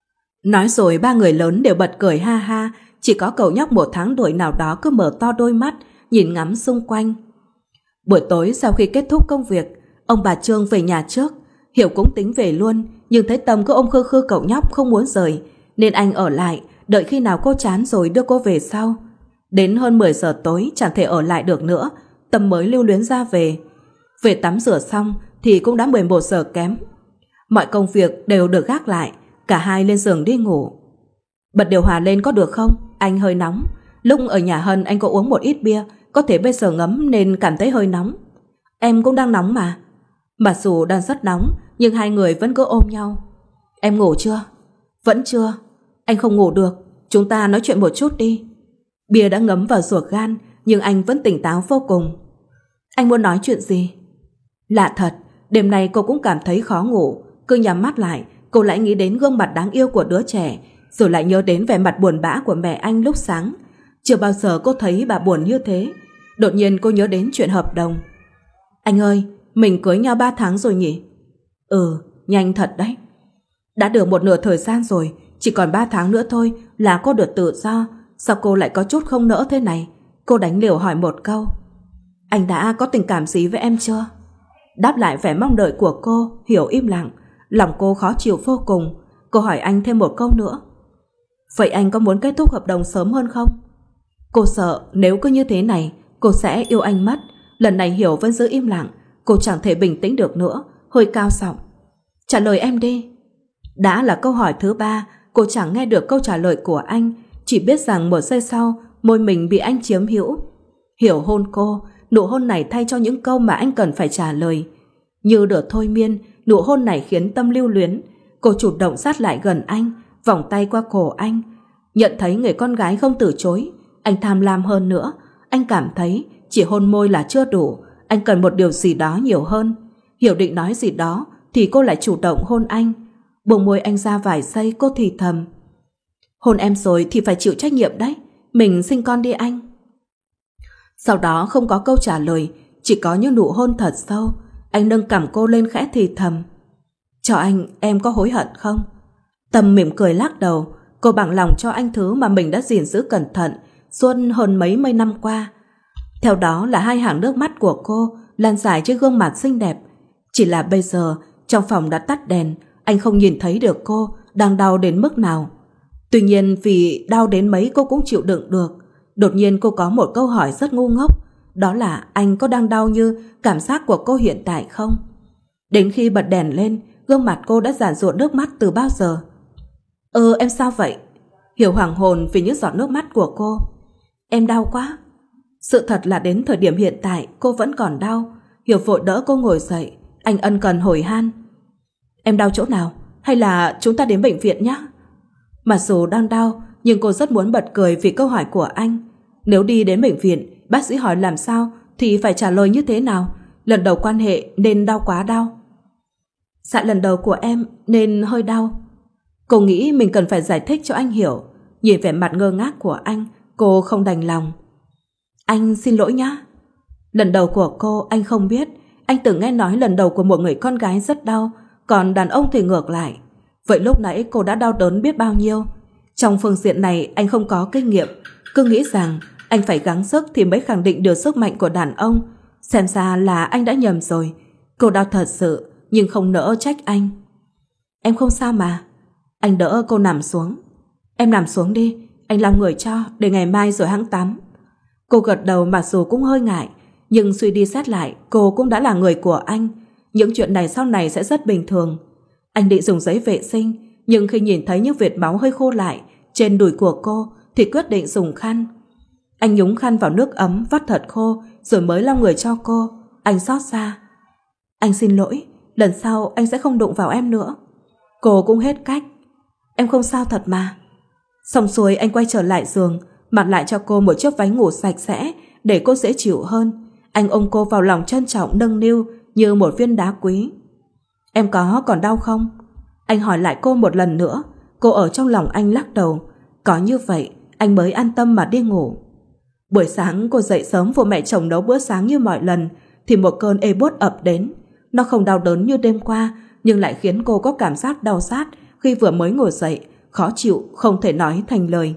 A: Nói rồi ba người lớn đều bật cười ha ha, chỉ có cậu nhóc một tháng tuổi nào đó cứ mở to đôi mắt nhìn ngắm xung quanh. Buổi tối sau khi kết thúc công việc, ông bà Trương về nhà trước. Hiểu cũng tính về luôn, nhưng thấy Tâm cứ ôm khư khư cậu nhóc không muốn rời, nên anh ở lại đợi khi nào cô chán rồi đưa cô về sau. Đến hơn mười giờ tối chẳng thể ở lại được nữa, Tâm mới lưu luyến ra về. Về tắm rửa xong thì cũng đã mười một giờ kém. Mọi công việc đều được gác lại, cả hai lên giường đi ngủ. Bật điều hòa lên có được không? Anh hơi nóng. Lúc ở nhà Hân anh có uống một ít bia, có thể bây giờ ngấm nên cảm thấy hơi nóng. Em cũng đang nóng mà. Mặc dù đang rất nóng, nhưng hai người vẫn cứ ôm nhau. Em ngủ chưa? Vẫn chưa. Anh không ngủ được, chúng ta nói chuyện một chút đi. Bia đã ngấm vào ruột gan, nhưng anh vẫn tỉnh táo vô cùng. Anh muốn nói chuyện gì? Lạ thật, đêm nay cô cũng cảm thấy khó ngủ. Cứ nhắm mắt lại, cô lại nghĩ đến gương mặt đáng yêu của đứa trẻ, rồi lại nhớ đến vẻ mặt buồn bã của mẹ anh lúc sáng. Chưa bao giờ cô thấy bà buồn như thế. Đột nhiên cô nhớ đến chuyện hợp đồng. Anh ơi, mình cưới nhau ba tháng rồi nhỉ? Ừ, nhanh thật đấy. Đã được một nửa thời gian rồi, chỉ còn ba tháng nữa thôi là cô được tự do. Sao cô lại có chút không nỡ thế này? Cô đánh liều hỏi một câu. Anh đã có tình cảm gì với em chưa? Đáp lại vẻ mong đợi của cô, Hiểu im lặng. Lòng cô khó chịu vô cùng. Cô hỏi anh thêm một câu nữa. Vậy anh có muốn kết thúc hợp đồng sớm hơn không? Cô sợ nếu cứ như thế này cô sẽ yêu anh mất. Lần này Hiểu vẫn giữ im lặng. Cô chẳng thể bình tĩnh được nữa, hơi cao giọng. Trả lời em đi. Đã là câu hỏi thứ ba, cô chẳng nghe được câu trả lời của anh, chỉ biết rằng một giây sau môi mình bị anh chiếm hữu. Hiểu hôn cô, nụ hôn này thay cho những câu mà anh cần phải trả lời. Như được thôi miên, nụ hôn này khiến Tâm lưu luyến. Cô chủ động sát lại gần anh, vòng tay qua cổ anh. Nhận thấy người con gái không từ chối, anh tham lam hơn nữa. Anh cảm thấy chỉ hôn môi là chưa đủ, anh cần một điều gì đó nhiều hơn. Hiểu định nói gì đó thì cô lại chủ động hôn anh. Buông môi anh ra vài giây, cô thì thầm. Hôn em rồi thì phải chịu trách nhiệm đấy. Mình sinh con đi anh. Sau đó không có câu trả lời, chỉ có những nụ hôn thật sâu. Anh nâng cằm cô lên khẽ thì thầm. Cho anh, em có hối hận không? Tâm mỉm cười lắc đầu. Cô bằng lòng cho anh thứ mà mình đã gìn giữ cẩn thận suốt hơn mấy mươi năm qua. Theo đó là hai hàng nước mắt của cô lan dài trên gương mặt xinh đẹp. Chỉ là bây giờ trong phòng đã tắt đèn, anh không nhìn thấy được cô đang đau đến mức nào. Tuy nhiên vì đau đến mấy cô cũng chịu đựng được. Đột nhiên cô có một câu hỏi rất ngu ngốc, đó là anh có đang đau như cảm giác của cô hiện tại không? Đến khi bật đèn lên, gương mặt cô đã giàn giụa nước mắt từ bao giờ. Ơ em sao vậy? Hiểu hoảng hồn vì những giọt nước mắt của cô. Em đau quá. Sự thật là đến thời điểm hiện tại cô vẫn còn đau. Hiểu vội đỡ cô ngồi dậy. Anh ân cần hỏi han. Em đau chỗ nào? Hay là chúng ta đến bệnh viện nhé? Mặc dù đang đau, nhưng cô rất muốn bật cười vì câu hỏi của anh. Nếu đi đến bệnh viện, bác sĩ hỏi làm sao thì phải trả lời như thế nào? Lần đầu quan hệ nên đau quá đau. Dạ lần đầu của em nên hơi đau. Cô nghĩ mình cần phải giải thích cho anh hiểu. Nhìn vẻ mặt ngơ ngác của anh, cô không đành lòng. Anh xin lỗi nhá. Lần đầu của cô anh không biết. Anh từng nghe nói lần đầu của một người con gái rất đau, còn đàn ông thì ngược lại. Vậy lúc nãy cô đã đau đớn biết bao nhiêu. Trong phương diện này anh không có kinh nghiệm, cứ nghĩ rằng anh phải gắng sức thì mới khẳng định được sức mạnh của đàn ông. Xem ra là anh đã nhầm rồi. Cô đau thật sự, nhưng không nỡ trách anh. Em không sao mà. Anh đỡ cô nằm xuống. Em nằm xuống đi, anh lau người cho, để ngày mai rồi hẵng tắm. Cô gật đầu mặc dù cũng hơi ngại, nhưng suy đi xét lại cô cũng đã là người của anh. Những chuyện này sau này sẽ rất bình thường. Anh định dùng giấy vệ sinh, nhưng khi nhìn thấy những vệt máu hơi khô lại trên đùi của cô thì quyết định dùng khăn. Anh nhúng khăn vào nước ấm vắt thật khô rồi mới lau người cho cô. Anh xót xa. Anh xin lỗi, lần sau anh sẽ không đụng vào em nữa. Cô cũng hết cách. Em không sao thật mà. Xong xuôi anh quay trở lại giường, mặc lại cho cô một chiếc váy ngủ sạch sẽ để cô dễ chịu hơn. Anh ôm cô vào lòng trân trọng nâng niu như một viên đá quý. Em có còn đau không? Anh hỏi lại cô một lần nữa. Cô ở trong lòng anh lắc đầu. Có như vậy anh mới an tâm mà đi ngủ. Buổi sáng cô dậy sớm phụ mẹ chồng nấu bữa sáng như mọi lần thì một cơn ê buốt ập đến. Nó không đau đớn như đêm qua, nhưng lại khiến cô có cảm giác đau rát khi vừa mới ngồi dậy, khó chịu không thể nói thành lời.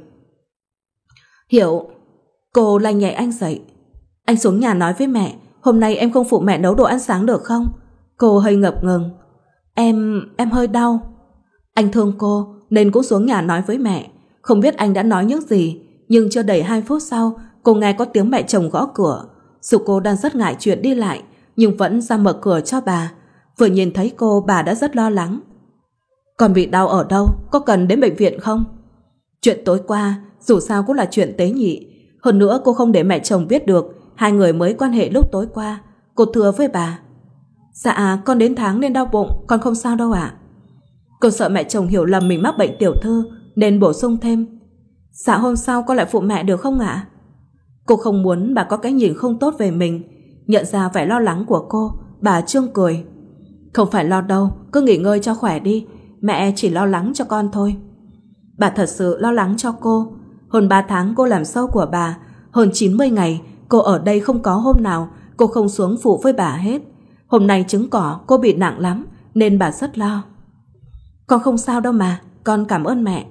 A: Hiểu. Cô lay nhẹ anh dậy. Anh xuống nhà nói với mẹ, hôm nay em không phụ mẹ nấu đồ ăn sáng được không? Cô hơi ngập ngừng. Em, em hơi đau. Anh thương cô nên cũng xuống nhà nói với mẹ. Không biết anh đã nói những gì, nhưng chưa đầy hai phút sau cô nghe có tiếng mẹ chồng gõ cửa. Dù cô đang rất ngại chuyện đi lại, nhưng vẫn ra mở cửa cho bà. Vừa nhìn thấy cô, bà đã rất lo lắng. Con bị đau ở đâu? Có cần đến bệnh viện không? Chuyện tối qua dù sao cũng là chuyện tế nhị. Hơn nữa cô không để mẹ chồng biết được hai người mới quan hệ lúc tối qua. Cô thưa với bà. Dạ con đến tháng nên đau bụng, con không sao đâu ạ. Cô sợ mẹ chồng hiểu lầm mình mắc bệnh tiểu thư nên bổ sung thêm. Dạ hôm sau con lại phụ mẹ được không ạ? Cô không muốn bà có cái nhìn không tốt về mình. Nhận ra vẻ lo lắng của cô, bà trương cười. Không phải lo đâu, cứ nghỉ ngơi cho khỏe đi. Mẹ chỉ lo lắng cho con thôi. Bà thật sự lo lắng cho cô. Hơn ba tháng cô làm sâu của bà, hơn chín mươi ngày cô ở đây không có hôm nào cô không xuống phụ với bà hết. Hôm nay trứng cỏ cô bị nặng lắm nên bà rất lo. Con không sao đâu mà, con cảm ơn mẹ.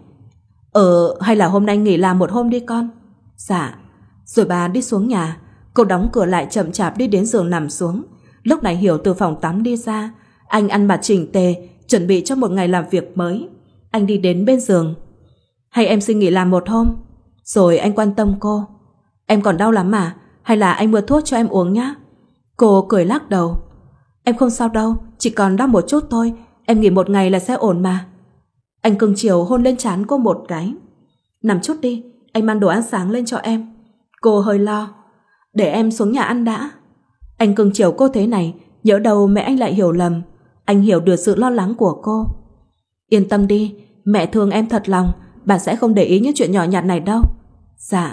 A: Ờ hay là hôm nay nghỉ làm một hôm đi con? Dạ. Rồi bà đi xuống nhà. Cô đóng cửa lại chậm chạp đi đến giường nằm xuống. Lúc này Hiểu từ phòng tắm đi ra. Anh ăn mặc chỉnh tề, chuẩn bị cho một ngày làm việc mới. Anh đi đến bên giường. Hay em xin nghỉ làm một hôm? Rồi anh quan tâm cô. Em còn đau lắm mà, hay là anh mua thuốc cho em uống nhá? Cô cười lắc đầu. Em không sao đâu, chỉ còn đau một chút thôi. Em nghỉ một ngày là sẽ ổn mà. Anh cưng chiều hôn lên trán cô một cái. Nằm chút đi, anh mang đồ ăn sáng lên cho em. Cô hơi lo. Để em xuống nhà ăn đã. Anh cưng chiều cô thế này, nhỡ đâu mẹ anh lại hiểu lầm. Anh hiểu được sự lo lắng của cô. Yên tâm đi, mẹ thương em thật lòng. Bà sẽ không để ý những chuyện nhỏ nhặt này đâu. Dạ.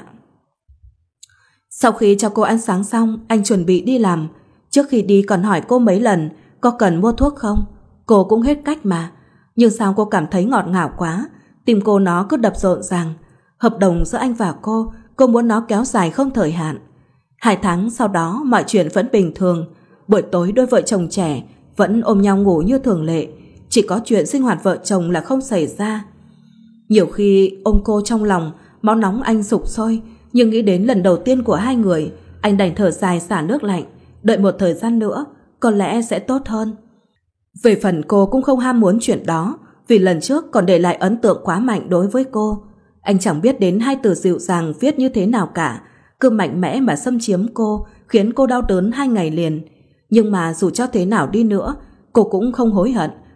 A: Sau khi cho cô ăn sáng xong, anh chuẩn bị đi làm. Trước khi đi còn hỏi cô mấy lần có cần mua thuốc không. Cô cũng hết cách mà. Nhưng sao cô cảm thấy ngọt ngào quá. Tim cô nó cứ đập rộn ràng. Hợp đồng giữa anh và cô, cô muốn nó kéo dài không thời hạn. Hai tháng sau đó mọi chuyện vẫn bình thường. Buổi tối đôi vợ chồng trẻ vẫn ôm nhau ngủ như thường lệ. Chỉ có chuyện sinh hoạt vợ chồng là không xảy ra. Nhiều khi ôm cô trong lòng, máu nóng anh sục sôi. Nhưng nghĩ đến lần đầu tiên của hai người, anh đành thở dài xả nước lạnh. Đợi một thời gian nữa có lẽ sẽ tốt hơn. Về phần cô cũng không ham muốn chuyện đó, vì lần trước còn để lại ấn tượng quá mạnh đối với cô. Anh chẳng biết đến hai từ dịu dàng viết như thế nào cả, cứ mạnh mẽ mà xâm chiếm cô, khiến cô đau đớn hai ngày liền. Nhưng mà dù cho thế nào đi nữa, cô cũng không hối hận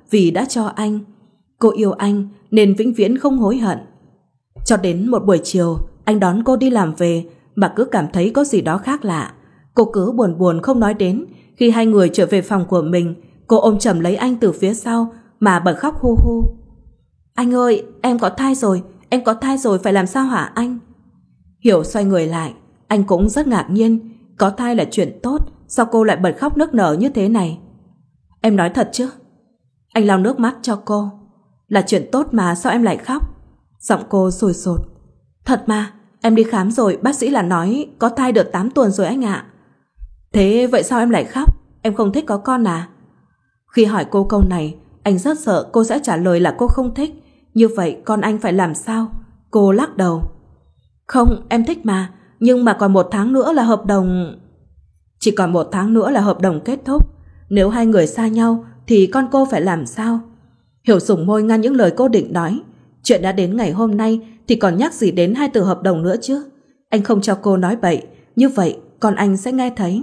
A: vì đã cho anh. Cô yêu anh nên vĩnh viễn không hối hận. Cho đến một buổi chiều, anh đón cô đi làm về mà cứ cảm thấy có gì đó khác lạ. Cô cứ buồn buồn không nói đến. Khi hai người trở về phòng của mình, cô ôm chầm lấy anh từ phía sau mà bật khóc hu hu. Anh ơi, em có thai rồi, em có thai rồi, phải làm sao hả anh? Hiểu xoay người lại, anh cũng rất ngạc nhiên. Có thai là chuyện tốt, sao cô lại bật khóc nức nở như thế này? Em nói thật chứ? Anh lau nước mắt cho cô. Là chuyện tốt mà, sao em lại khóc? Giọng cô sùi sụt. Thật mà, em đi khám rồi, bác sĩ là nói có thai được tám tuần rồi anh ạ. Thế vậy sao em lại khóc? Em không thích có con à? Khi hỏi cô câu này, anh rất sợ cô sẽ trả lời là cô không thích. Như vậy con anh phải làm sao? Cô lắc đầu. Không, em thích mà, nhưng mà còn một tháng nữa là hợp đồng... Chỉ còn một tháng nữa là hợp đồng kết thúc. Nếu hai người xa nhau thì con cô phải làm sao? Hiểu dùng môi ngăn những lời cô định nói. Chuyện đã đến ngày hôm nay thì còn nhắc gì đến hai từ hợp đồng nữa chứ? Anh không cho cô nói bậy, như vậy con anh sẽ nghe thấy.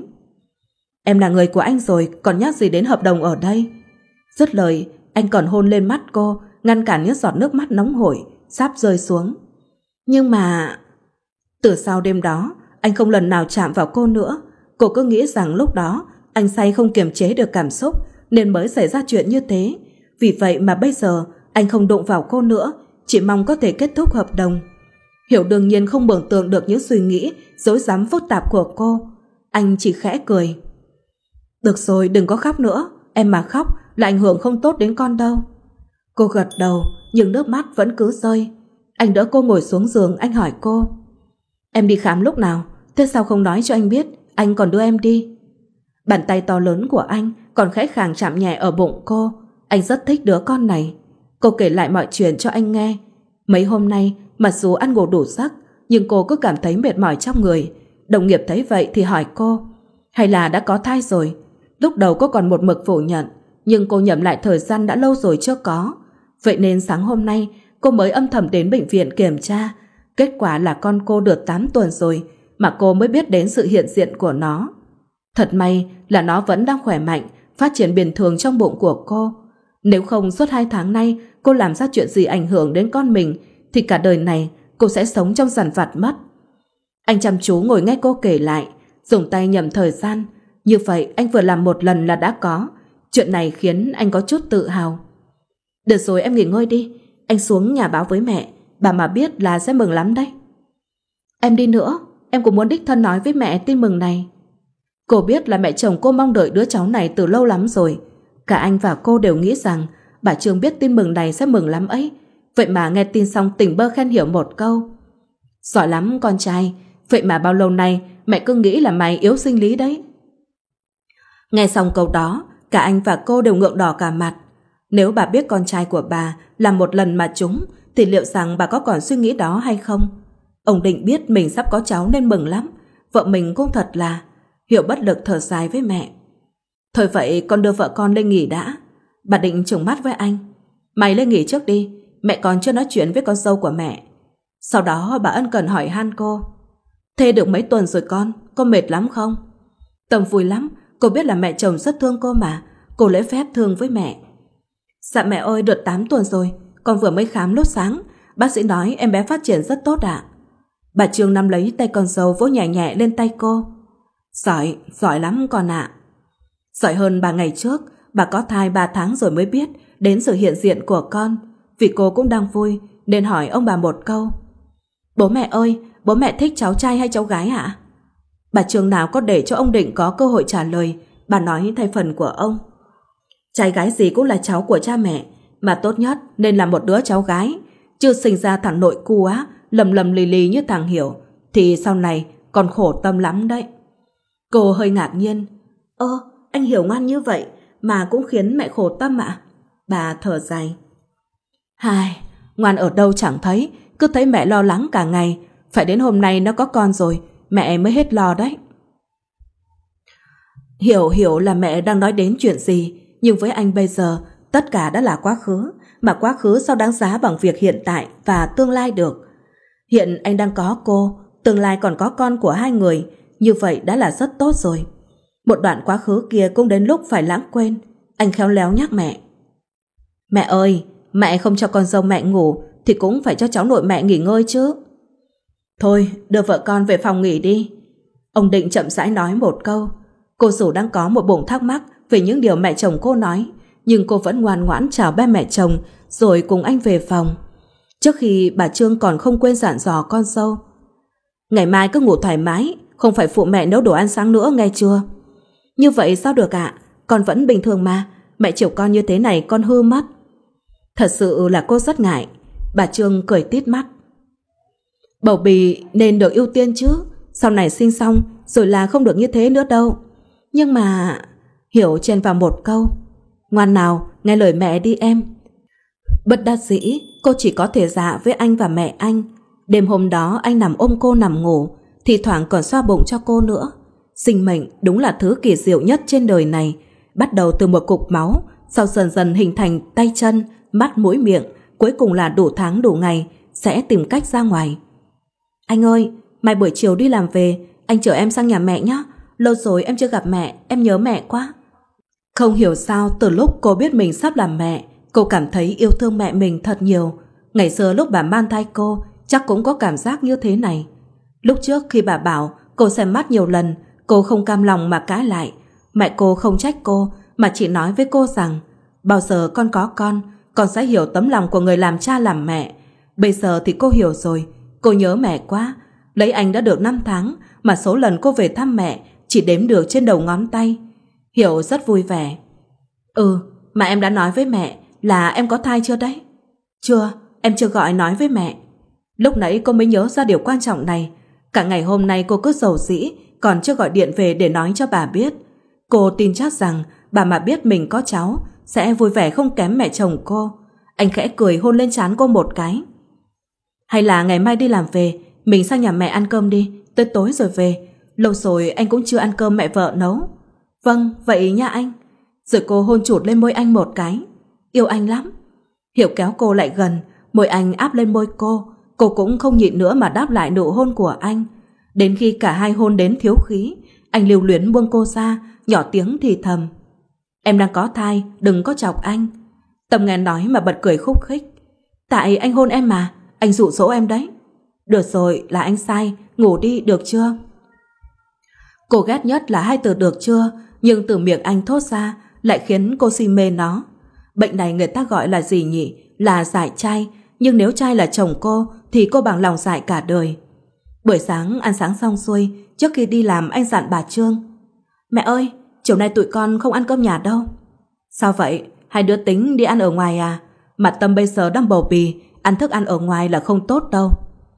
A: Em là người của anh rồi, còn nhắc gì đến hợp đồng ở đây? Dứt lời, anh còn hôn lên mắt cô, ngăn cản những giọt nước mắt nóng hổi sắp rơi xuống. Nhưng mà... Từ sau đêm đó, anh không lần nào chạm vào cô nữa. Cô cứ nghĩ rằng lúc đó anh say không kiềm chế được cảm xúc nên mới xảy ra chuyện như thế. Vì vậy mà bây giờ anh không đụng vào cô nữa, chỉ mong có thể kết thúc hợp đồng. Hiểu đương nhiên không mường tượng được những suy nghĩ rối rắm phức tạp của cô. Anh chỉ khẽ cười. Được rồi, đừng có khóc nữa. Em mà khóc là ảnh hưởng không tốt đến con đâu. Cô gật đầu, nhưng nước mắt vẫn cứ rơi. Anh đỡ cô ngồi xuống giường, anh hỏi cô. Em đi khám lúc nào? Thế sao không nói cho anh biết? Anh còn đưa em đi. Bàn tay to lớn của anh còn khẽ khàng chạm nhẹ ở bụng cô. Anh rất thích đứa con này. Cô kể lại mọi chuyện cho anh nghe. Mấy hôm nay, mặc dù ăn ngủ đủ giấc, nhưng cô cứ cảm thấy mệt mỏi trong người. Đồng nghiệp thấy vậy thì hỏi cô, hay là đã có thai rồi? Lúc đầu cô còn một mực phủ nhận, nhưng cô nhẩm lại thời gian đã lâu rồi chưa có. Vậy nên sáng hôm nay cô mới âm thầm đến bệnh viện kiểm tra. Kết quả là con cô được tám tuần rồi mà cô mới biết đến sự hiện diện của nó. Thật may là nó vẫn đang khỏe mạnh, phát triển bình thường trong bụng của cô. Nếu không suốt hai tháng nay cô làm ra chuyện gì ảnh hưởng đến con mình thì cả đời này cô sẽ sống trong dằn vặt mất. Anh chăm chú ngồi nghe cô kể lại, dùng tay nhẩm thời gian. Như vậy anh vừa làm một lần là đã có. Chuyện này khiến anh có chút tự hào. Được rồi, em nghỉ ngơi đi. Anh xuống nhà báo với mẹ. Bà mà biết là sẽ mừng lắm đấy. Em đi nữa. Em cũng muốn đích thân nói với mẹ tin mừng này. Cô biết là mẹ chồng cô mong đợi đứa cháu này từ lâu lắm rồi. Cả anh và cô đều nghĩ rằng bà Trương biết tin mừng này sẽ mừng lắm ấy. Vậy mà nghe tin xong tỉnh bơ khen Hiểu một câu. Giỏi lắm con trai. Vậy mà bao lâu nay mẹ cứ nghĩ là mày yếu sinh lý đấy. Nghe xong câu đó, cả anh và cô đều ngượng đỏ cả mặt. Nếu bà biết con trai của bà làm một lần mà trúng, thì liệu rằng bà có còn suy nghĩ đó hay không? Ông Định biết mình sắp có cháu nên mừng lắm. Vợ mình cũng thật là... Hiểu bất lực thở dài với mẹ. Thôi vậy con đưa vợ con lên nghỉ đã. Bà Định trừng mắt với anh. Mày lên nghỉ trước đi, mẹ còn chưa nói chuyện với con dâu của mẹ. Sau đó bà ân cần hỏi han cô. Thế được mấy tuần rồi con, con mệt lắm không? Tâm vui lắm, cô biết là mẹ chồng rất thương cô mà. Cô lễ phép thương với mẹ. Dạ mẹ ơi, được tám tuần rồi. Con vừa mới khám lúc sáng. Bác sĩ nói em bé phát triển rất tốt ạ. Bà Trương nắm lấy tay con dâu vỗ nhẹ nhẹ lên tay cô. Giỏi, giỏi lắm con ạ. Giỏi hơn ba ngày trước. Bà có thai ba tháng rồi mới biết đến sự hiện diện của con. Vì cô cũng đang vui nên hỏi ông bà một câu. Bố mẹ ơi, bố mẹ thích cháu trai hay cháu gái ạ? Bà Trương nào có để cho ông Định có cơ hội trả lời. Bà nói thay phần của ông. Trai gái gì cũng là cháu của cha mẹ, mà tốt nhất nên là một đứa cháu gái. Chưa sinh ra thằng nội cu á, lầm lầm lì lì như thằng Hiểu, thì sau này còn khổ tâm lắm đấy. Cô hơi ngạc nhiên. Ơ, anh Hiểu ngoan như vậy mà cũng khiến mẹ khổ tâm ạ? Bà thở dài. Hài, ngoan ở đâu chẳng thấy, cứ thấy mẹ lo lắng cả ngày. Phải đến hôm nay nó có con rồi, mẹ mới hết lo đấy. Hiểu hiểu là mẹ đang nói đến chuyện gì, nhưng với anh bây giờ tất cả đã là quá khứ, mà quá khứ sao đáng giá bằng việc hiện tại và tương lai được. Hiện anh đang có cô, tương lai còn có con của hai người, như vậy đã là rất tốt rồi. Một đoạn quá khứ kia cũng đến lúc phải lãng quên. Anh khéo léo nhắc mẹ. Mẹ ơi, mẹ không cho con dâu mẹ ngủ thì cũng phải cho cháu nội mẹ nghỉ ngơi chứ. Thôi, đưa vợ con về phòng nghỉ đi. Ông Định chậm rãi nói một câu. Cô dù đang có một bụng thắc mắc về những điều mẹ chồng cô nói, nhưng cô vẫn ngoan ngoãn chào ba mẹ chồng rồi cùng anh về phòng. Trước khi bà Trương còn không quên dặn dò con dâu: ngày mai cứ ngủ thoải mái, không phải phụ mẹ nấu đồ ăn sáng nữa nghe chưa? Như vậy sao được ạ? Con vẫn bình thường mà, mẹ chiều con như thế này con hư mất. Thật sự là cô rất ngại. Bà Trương cười tít mắt. Bầu bì nên được ưu tiên chứ, sau này sinh xong rồi là không được như thế nữa đâu. Nhưng mà... Hiểu chen vào một câu: ngoan nào, nghe lời mẹ đi em. Bất đắc dĩ, cô chỉ có thể dạ với anh và mẹ anh. Đêm hôm đó anh nằm ôm cô nằm ngủ, thì thoảng còn xoa bụng cho cô nữa. Sinh mệnh đúng là thứ kỳ diệu nhất trên đời này. Bắt đầu từ một cục máu, sau dần dần hình thành tay chân, mắt mũi miệng, cuối cùng là đủ tháng đủ ngày sẽ tìm cách ra ngoài. Anh ơi, mai buổi chiều đi làm về, anh chở em sang nhà mẹ nhé. Lâu rồi em chưa gặp mẹ, em nhớ mẹ quá. Không hiểu sao từ lúc cô biết mình sắp làm mẹ, cô cảm thấy yêu thương mẹ mình thật nhiều. Ngày xưa lúc bà mang thai cô, chắc cũng có cảm giác như thế này. Lúc trước khi bà bảo cô xem mắt nhiều lần, cô không cam lòng mà cãi lại. Mẹ cô không trách cô, mà chỉ nói với cô rằng bao giờ con có con, con sẽ hiểu tấm lòng của người làm cha làm mẹ. Bây giờ thì cô hiểu rồi. Cô nhớ mẹ quá. Lấy anh đã được năm tháng, mà số lần cô về thăm mẹ chỉ đếm được trên đầu ngón tay. Hiểu rất vui vẻ. Ừ, mà em đã nói với mẹ là em có thai chưa đấy? Chưa, em chưa gọi nói với mẹ. Lúc nãy cô mới nhớ ra điều quan trọng này. Cả ngày hôm nay cô cứ rầu rĩ, còn chưa gọi điện về để nói cho bà biết. Cô tin chắc rằng bà mà biết mình có cháu sẽ vui vẻ không kém mẹ chồng cô. Anh khẽ cười hôn lên trán cô một cái. Hay là ngày mai đi làm về, mình sang nhà mẹ ăn cơm đi, tới tối rồi về. Lâu rồi anh cũng chưa ăn cơm mẹ vợ nấu. Vâng, vậy nha anh. Rồi cô hôn chụt lên môi anh một cái. Yêu anh lắm. Hiểu kéo cô lại gần, môi anh áp lên môi cô. Cô cũng không nhịn nữa mà đáp lại nụ hôn của anh. Đến khi cả hai hôn đến thiếu khí, anh lưu luyến buông cô ra, nhỏ tiếng thì thầm: em đang có thai, đừng có chọc anh. Tâm nghe nói mà bật cười khúc khích. Tại anh hôn em mà, anh dụ dỗ em đấy. Được rồi, là anh sai, ngủ đi được chưa? Cô ghét nhất là hai từ được chưa, nhưng từ miệng anh thốt ra lại khiến cô si mê nó. Bệnh này người ta gọi là gì nhỉ? Là dại trai. Nhưng nếu trai là chồng cô thì cô bằng lòng dại cả đời. Buổi sáng ăn sáng xong xuôi, trước khi đi làm anh dặn bà Trương: mẹ ơi, chiều nay tụi con không ăn cơm nhà đâu. Sao vậy? Hai đứa tính đi ăn ở ngoài à? Mặt Tâm bây giờ đang bầu bì, ăn thức ăn ở ngoài là không tốt đâu.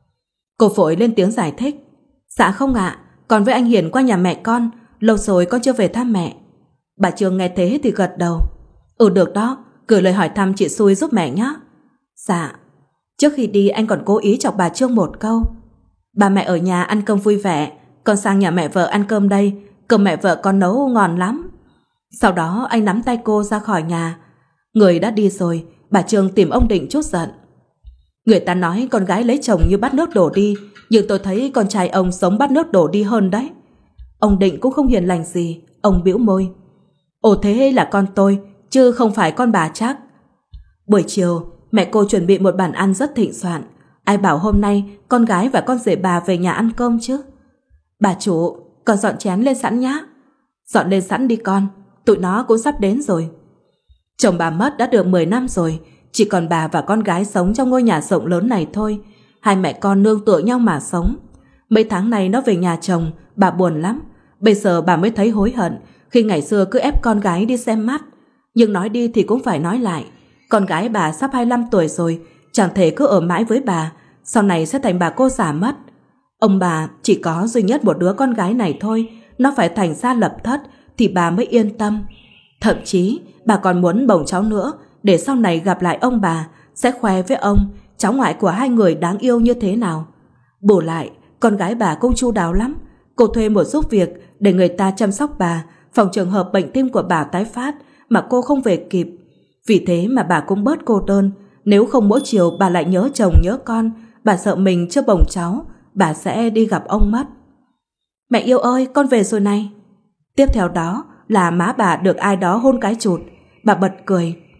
A: Cô vội lên tiếng giải thích: dạ không ạ, con với anh Hiền qua nhà mẹ con, lâu rồi con chưa về thăm mẹ. Bà Trương nghe thế thì gật đầu: ừ được đó, gửi lời hỏi thăm chị Xui giúp mẹ nhé. Dạ. Trước khi đi anh còn cố ý chọc bà Trương một câu: bà mẹ ở nhà ăn cơm vui vẻ, con sang nhà mẹ vợ ăn cơm đây, cơm mẹ vợ con nấu ngon lắm. Sau đó anh nắm tay cô ra khỏi nhà. Người đã đi rồi, bà Trương tìm ông Định trút giận. Người ta nói con gái lấy chồng như bắt nước đổ đi, nhưng tôi thấy con trai ông sống bắt nước đổ đi hơn đấy. Ông Định cũng không hiền lành gì, ông bĩu môi: ồ thế là con tôi, chứ không phải con bà chắc. Buổi chiều, mẹ cô chuẩn bị một bàn ăn rất thịnh soạn. Ai bảo hôm nay con gái và con rể bà về nhà ăn cơm chứ? Bà chủ, con dọn chén lên sẵn nhá. Dọn lên sẵn đi con, tụi nó cũng sắp đến rồi. Chồng bà mất đã được mười năm rồi, chỉ còn bà và con gái sống trong ngôi nhà rộng lớn này thôi. Hai mẹ con nương tựa nhau mà sống. Mấy tháng này nó về nhà chồng, bà buồn lắm. Bây giờ bà mới thấy hối hận khi ngày xưa cứ ép con gái đi xem mắt. Nhưng nói đi thì cũng phải nói lại, con gái bà sắp hai mươi lăm tuổi rồi, chẳng thể cứ ở mãi với bà, sau này sẽ thành bà cô già mất. Ông bà chỉ có duy nhất một đứa con gái này thôi, nó phải thành gia lập thất thì bà mới yên tâm. Thậm chí bà còn muốn bồng cháu nữa, để sau này gặp lại ông bà sẽ khoe với ông cháu ngoại của hai người đáng yêu như thế nào. Bù lại, con gái bà cũng chu đáo lắm. Cô thuê một giúp việc để người ta chăm sóc bà, phòng trường hợp bệnh tim của bà tái phát mà cô không về kịp. Vì thế mà bà cũng bớt cô đơn. Nếu không mỗi chiều bà lại nhớ chồng nhớ con, bà sợ mình chưa bồng cháu, bà sẽ đi gặp ông mất. Mẹ yêu ơi, con về rồi này. Tiếp theo đó là má bà được ai đó hôn cái chụt. Bà bật cười.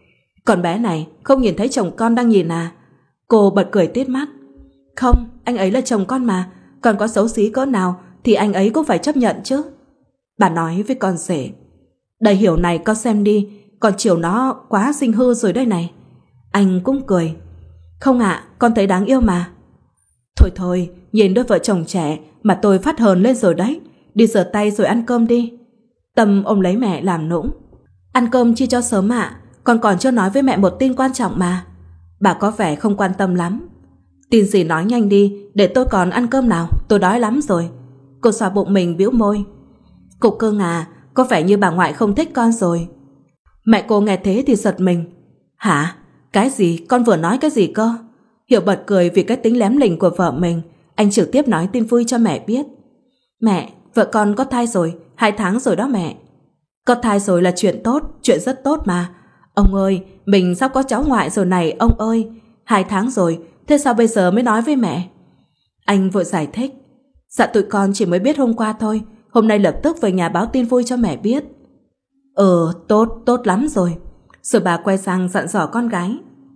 A: Con bé này không nhìn thấy chồng con đang nhìn à? Cô bật cười tít mắt. Không, anh ấy là chồng con mà, còn có xấu xí cỡ nào thì anh ấy cũng phải chấp nhận chứ. Bà nói với con rể. Đầy hiểu này con xem đi, con chiều nó quá xinh hư rồi đây này. Anh cũng cười. Không ạ, con thấy đáng yêu mà. Thôi thôi, nhìn đôi vợ chồng trẻ mà tôi phát hờn lên rồi đấy. Đi rửa tay rồi ăn cơm đi. Tâm ôm lấy mẹ làm nũng. Ăn cơm chi cho sớm ạ, con còn chưa nói với mẹ một tin quan trọng mà. Bà có vẻ không quan tâm lắm. Tin gì nói nhanh đi, để tôi còn ăn cơm nào, tôi đói lắm rồi. Cô xoa bụng mình bĩu môi. Cục cưng à, có vẻ như bà ngoại không thích con rồi. Mẹ cô nghe thế thì giật mình. Hả? Cái gì? Con vừa nói cái gì cơ? Hiểu bật cười vì cái tính lém lỉnh của vợ mình. Anh trực tiếp nói tin vui cho mẹ biết. Mẹ, vợ con có thai rồi, hai tháng rồi đó mẹ. Có thai rồi là chuyện tốt, chuyện rất tốt mà. Ông ơi, mình sắp có cháu ngoại rồi này ông ơi. Hai tháng rồi, thế sao bây giờ mới nói với mẹ? Anh vội giải thích. Dạ tụi con chỉ mới biết hôm qua thôi, hôm nay lập tức về nhà báo tin vui cho mẹ biết. Ừ, tốt, tốt lắm rồi. Rồi bà quay sang dặn dò con gái.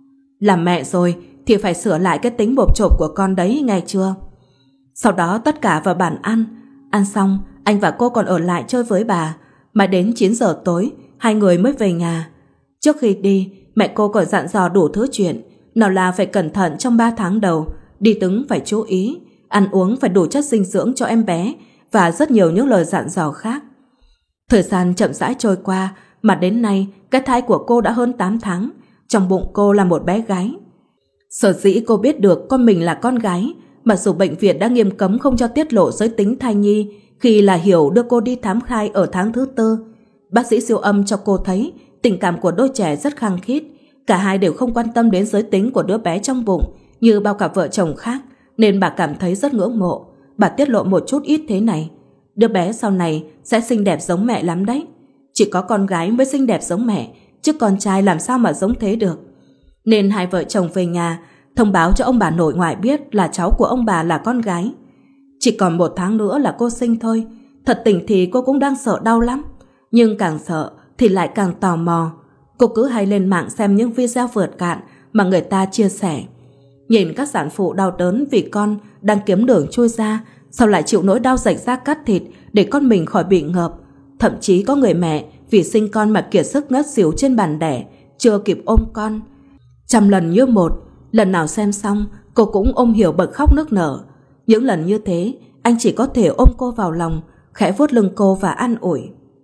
A: Làm mẹ rồi thì phải sửa lại cái tính bộp chộp của con đấy, nghe chưa? Sau đó tất cả vào bàn ăn. Ăn xong, anh và cô còn ở lại chơi với bà. Mà đến chín giờ tối, hai người mới về nhà. Trước khi đi, mẹ cô còn dặn dò đủ thứ chuyện. Nào là phải cẩn thận trong ba tháng đầu, đi đứng phải chú ý, ăn uống phải đủ chất dinh dưỡng cho em bé, và rất nhiều những lời dặn dò khác. Thời gian chậm rãi trôi qua, mà đến nay cái thai của cô đã hơn tám tháng. Trong bụng cô là một bé gái. Sở dĩ cô biết được con mình là con gái, mặc dù bệnh viện đã nghiêm cấm không cho tiết lộ giới tính thai nhi, khi là Hiểu đưa cô đi khám thai ở tháng thứ tư. Bác sĩ siêu âm cho cô thấy tình cảm của đôi trẻ rất khăng khít. Cả hai đều không quan tâm đến giới tính của đứa bé trong bụng như bao cặp vợ chồng khác, nên bà cảm thấy rất ngưỡng mộ. Bà tiết lộ một chút ít thế này. Đứa bé sau này sẽ xinh đẹp giống mẹ lắm đấy. Chỉ có con gái mới xinh đẹp giống mẹ, chứ con trai làm sao mà giống thế được. Nên hai vợ chồng về nhà thông báo cho ông bà nội ngoại biết là cháu của ông bà là con gái. Chỉ còn một tháng nữa là cô sinh thôi. Thật tình thì cô cũng đang sợ đau lắm, nhưng càng sợ thì lại càng tò mò. Cô cứ hay lên mạng xem những video vượt cạn mà người ta chia sẻ. Nhìn các sản phụ đau đớn vì con đang kiếm đường chui ra, sao lại chịu nỗi đau rạch rác cắt thịt để con mình khỏi bị ngợp. Thậm chí có người mẹ vì sinh con mà kiệt sức ngất xỉu trên bàn đẻ, chưa kịp ôm con. Trăm lần như một, lần nào xem xong cô cũng ôm Hiểu bật khóc nức nở. Những lần như thế, anh chỉ có thể ôm cô vào lòng, khẽ vuốt lưng cô và an ủi.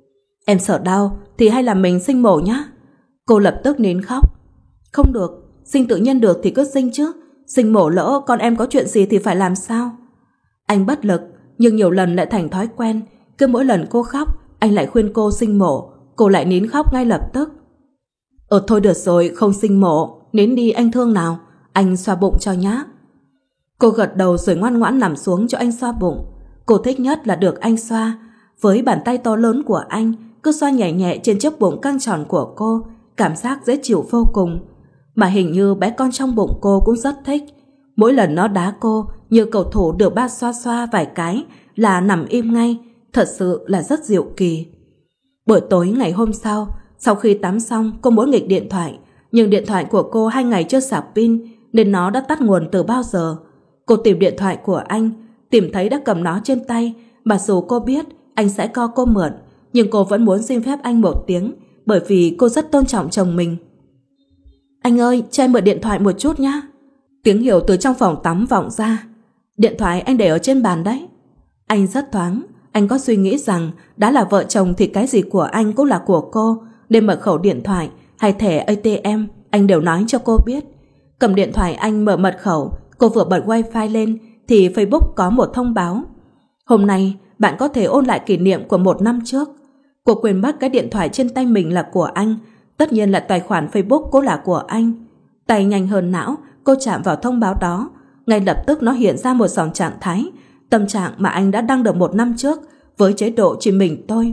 A: Em sợ đau thì hay là mình sinh mổ nhá. Cô lập tức nín khóc. Không được, sinh tự nhiên được thì cứ sinh chứ. Sinh mổ lỡ con em có chuyện gì thì phải làm sao? Anh bất lực, nhưng nhiều lần lại thành thói quen. Cứ mỗi lần cô khóc, anh lại khuyên cô sinh mổ. Cô lại nín khóc ngay lập tức. Ờ thôi được rồi, không sinh mổ. Nín đi anh thương nào, anh xoa bụng cho nhá. Cô gật đầu rồi ngoan ngoãn nằm xuống cho anh xoa bụng. Cô thích nhất là được anh xoa. Với bàn tay to lớn của anh cứ xoa nhẹ nhẹ trên chiếc bụng căng tròn của cô, cảm giác dễ chịu vô cùng. Mà hình như bé con trong bụng cô cũng rất thích. Mỗi lần nó đá cô như cầu thủ được ba xoa xoa vài cái là nằm im ngay. Thật sự là rất diệu kỳ. Buổi tối ngày hôm sau, sau khi tắm xong, cô muốn nghịch điện thoại, nhưng điện thoại của cô hai ngày chưa sạc pin nên nó đã tắt nguồn từ bao giờ. Cô tìm điện thoại của anh, tìm thấy đã cầm nó trên tay. Mặc dù cô biết anh sẽ cho cô mượn, nhưng cô vẫn muốn xin phép anh một tiếng, bởi vì cô rất tôn trọng chồng mình. Anh ơi, cho em mượn điện thoại một chút nhá. Tiếng Hiểu từ trong phòng tắm vọng ra. Điện thoại anh để ở trên bàn đấy. Anh rất thoáng. Anh có suy nghĩ rằng đã là vợ chồng thì cái gì của anh cũng là của cô, nên mật khẩu điện thoại hay thẻ a tê em anh đều nói cho cô biết. Cầm điện thoại anh mở mật khẩu, cô vừa bật wifi lên thì Facebook có một thông báo. Hôm nay bạn có thể ôn lại kỷ niệm của một năm trước. Cô quên mất cái điện thoại trên tay mình là của anh. Tất nhiên là tài khoản Facebook cũng là của anh. Tay nhanh hơn não, cô chạm vào thông báo đó. Ngay lập tức nó hiện ra một dòng trạng thái, tâm trạng mà anh đã đăng được một năm trước, với chế độ chỉ mình tôi.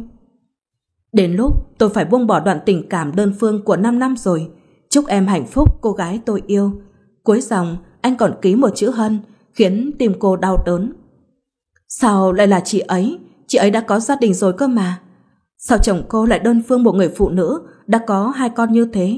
A: Đến lúc tôi phải buông bỏ đoạn tình cảm đơn phương của năm năm rồi. Chúc em hạnh phúc cô gái tôi yêu. Cuối dòng anh còn ký một chữ Hân, khiến tim cô đau đớn. Sao lại là chị ấy? Chị ấy đã có gia đình rồi cơ mà. Sao chồng cô lại đơn phương một người phụ nữ đã có hai con như thế?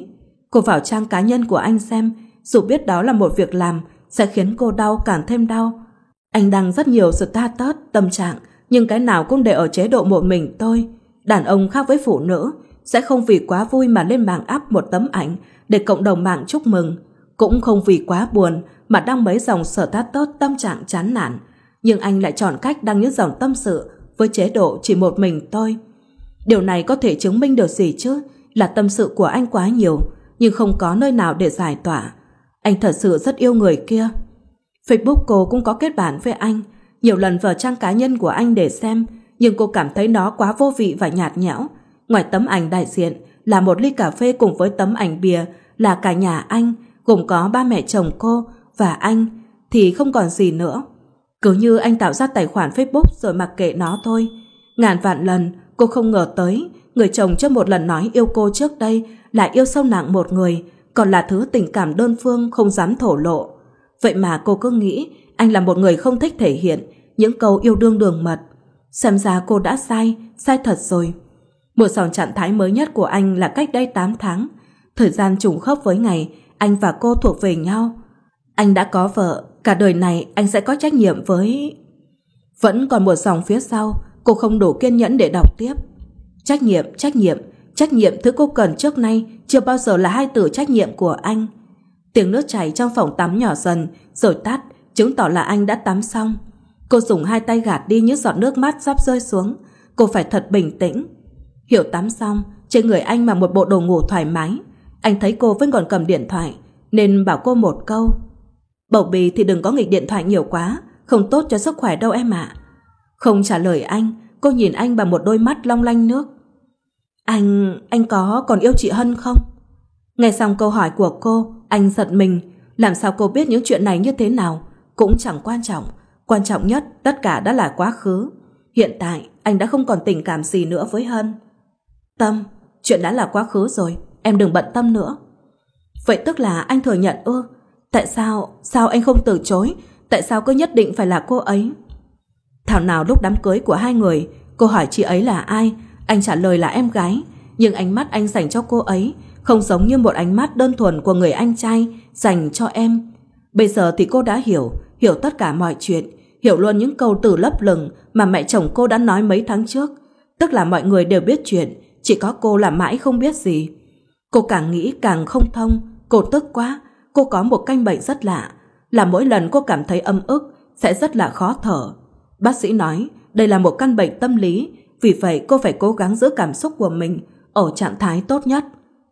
A: Cô vào trang cá nhân của anh xem, dù biết đó là một việc làm sẽ khiến cô đau càng thêm đau. Anh đăng rất nhiều status tâm trạng, nhưng cái nào cũng để ở chế độ một mình tôi. Đàn ông khác với phụ nữ sẽ không vì quá vui mà lên mạng up một tấm ảnh để cộng đồng mạng chúc mừng, cũng không vì quá buồn mà đăng mấy dòng status tâm trạng chán nản. Nhưng anh lại chọn cách đăng những dòng tâm sự với chế độ chỉ một mình tôi. Điều này có thể chứng minh được gì chứ? Là tâm sự của anh quá nhiều, nhưng không có nơi nào để giải tỏa. Anh thật sự rất yêu người kia. Facebook cô cũng có kết bạn với anh, nhiều lần vào trang cá nhân của anh để xem, nhưng cô cảm thấy nó quá vô vị và nhạt nhẽo. Ngoài tấm ảnh đại diện là một ly cà phê cùng với tấm ảnh bìa là cả nhà anh, gồm có ba mẹ chồng cô và anh, thì không còn gì nữa. Cứ như anh tạo ra tài khoản Facebook rồi mặc kệ nó thôi. Ngàn vạn lần cô không ngờ tới người chồng chưa một lần nói yêu cô trước đây lại yêu sâu nặng một người, còn là thứ tình cảm đơn phương không dám thổ lộ. Vậy mà cô cứ nghĩ anh là một người không thích thể hiện những câu yêu đương đường mật. Xem ra cô đã sai, sai thật rồi. Một dòng trạng thái mới nhất của anh là cách đây tám tháng, thời gian trùng khớp với ngày anh và cô thuộc về nhau. Anh đã có vợ, cả đời này anh sẽ có trách nhiệm với... Vẫn còn một dòng phía sau, cô không đủ kiên nhẫn để đọc tiếp. Trách nhiệm, trách nhiệm, trách nhiệm thứ cô cần trước nay chưa bao giờ là hai từ trách nhiệm của anh. Tiếng nước chảy trong phòng tắm nhỏ dần rồi tắt, chứng tỏ là anh đã tắm xong. Cô dùng hai tay gạt đi những giọt nước mắt sắp rơi xuống. Cô phải thật bình tĩnh. Hiểu tắm xong, trên người anh mặc một bộ đồ ngủ thoải mái. Anh thấy cô vẫn còn cầm điện thoại nên bảo cô một câu: Bầu bì thì đừng có nghịch điện thoại nhiều quá, không tốt cho sức khỏe đâu em ạ. Không trả lời anh, cô nhìn anh bằng một đôi mắt long lanh nước. Anh... anh có còn yêu chị Hân không? Nghe xong câu hỏi của cô, anh giật mình. Làm sao cô biết những chuyện này như thế nào? Cũng chẳng quan trọng. Quan trọng nhất, tất cả đã là quá khứ. Hiện tại, anh đã không còn tình cảm gì nữa với Hân. Tâm, chuyện đã là quá khứ rồi, em đừng bận tâm nữa. Vậy tức là anh thừa nhận ư? Tại sao, sao anh không từ chối? Tại sao cứ nhất định phải là cô ấy? Thảo nào lúc đám cưới của hai người, cô hỏi chị ấy là ai, anh trả lời là em gái. Nhưng ánh mắt anh dành cho cô ấy không giống như một ánh mắt đơn thuần của người anh trai dành cho em. Bây giờ thì cô đã hiểu, hiểu tất cả mọi chuyện, hiểu luôn những câu từ lấp lửng mà mẹ chồng cô đã nói mấy tháng trước. Tức là mọi người đều biết chuyện, chỉ có cô là mãi không biết gì. Cô càng nghĩ càng không thông, cô tức quá. Cô có một căn bệnh rất lạ, là mỗi lần cô cảm thấy âm ức sẽ rất là khó thở. Bác sĩ nói đây là một căn bệnh tâm lý, vì vậy cô phải cố gắng giữ cảm xúc của mình ở trạng thái tốt nhất.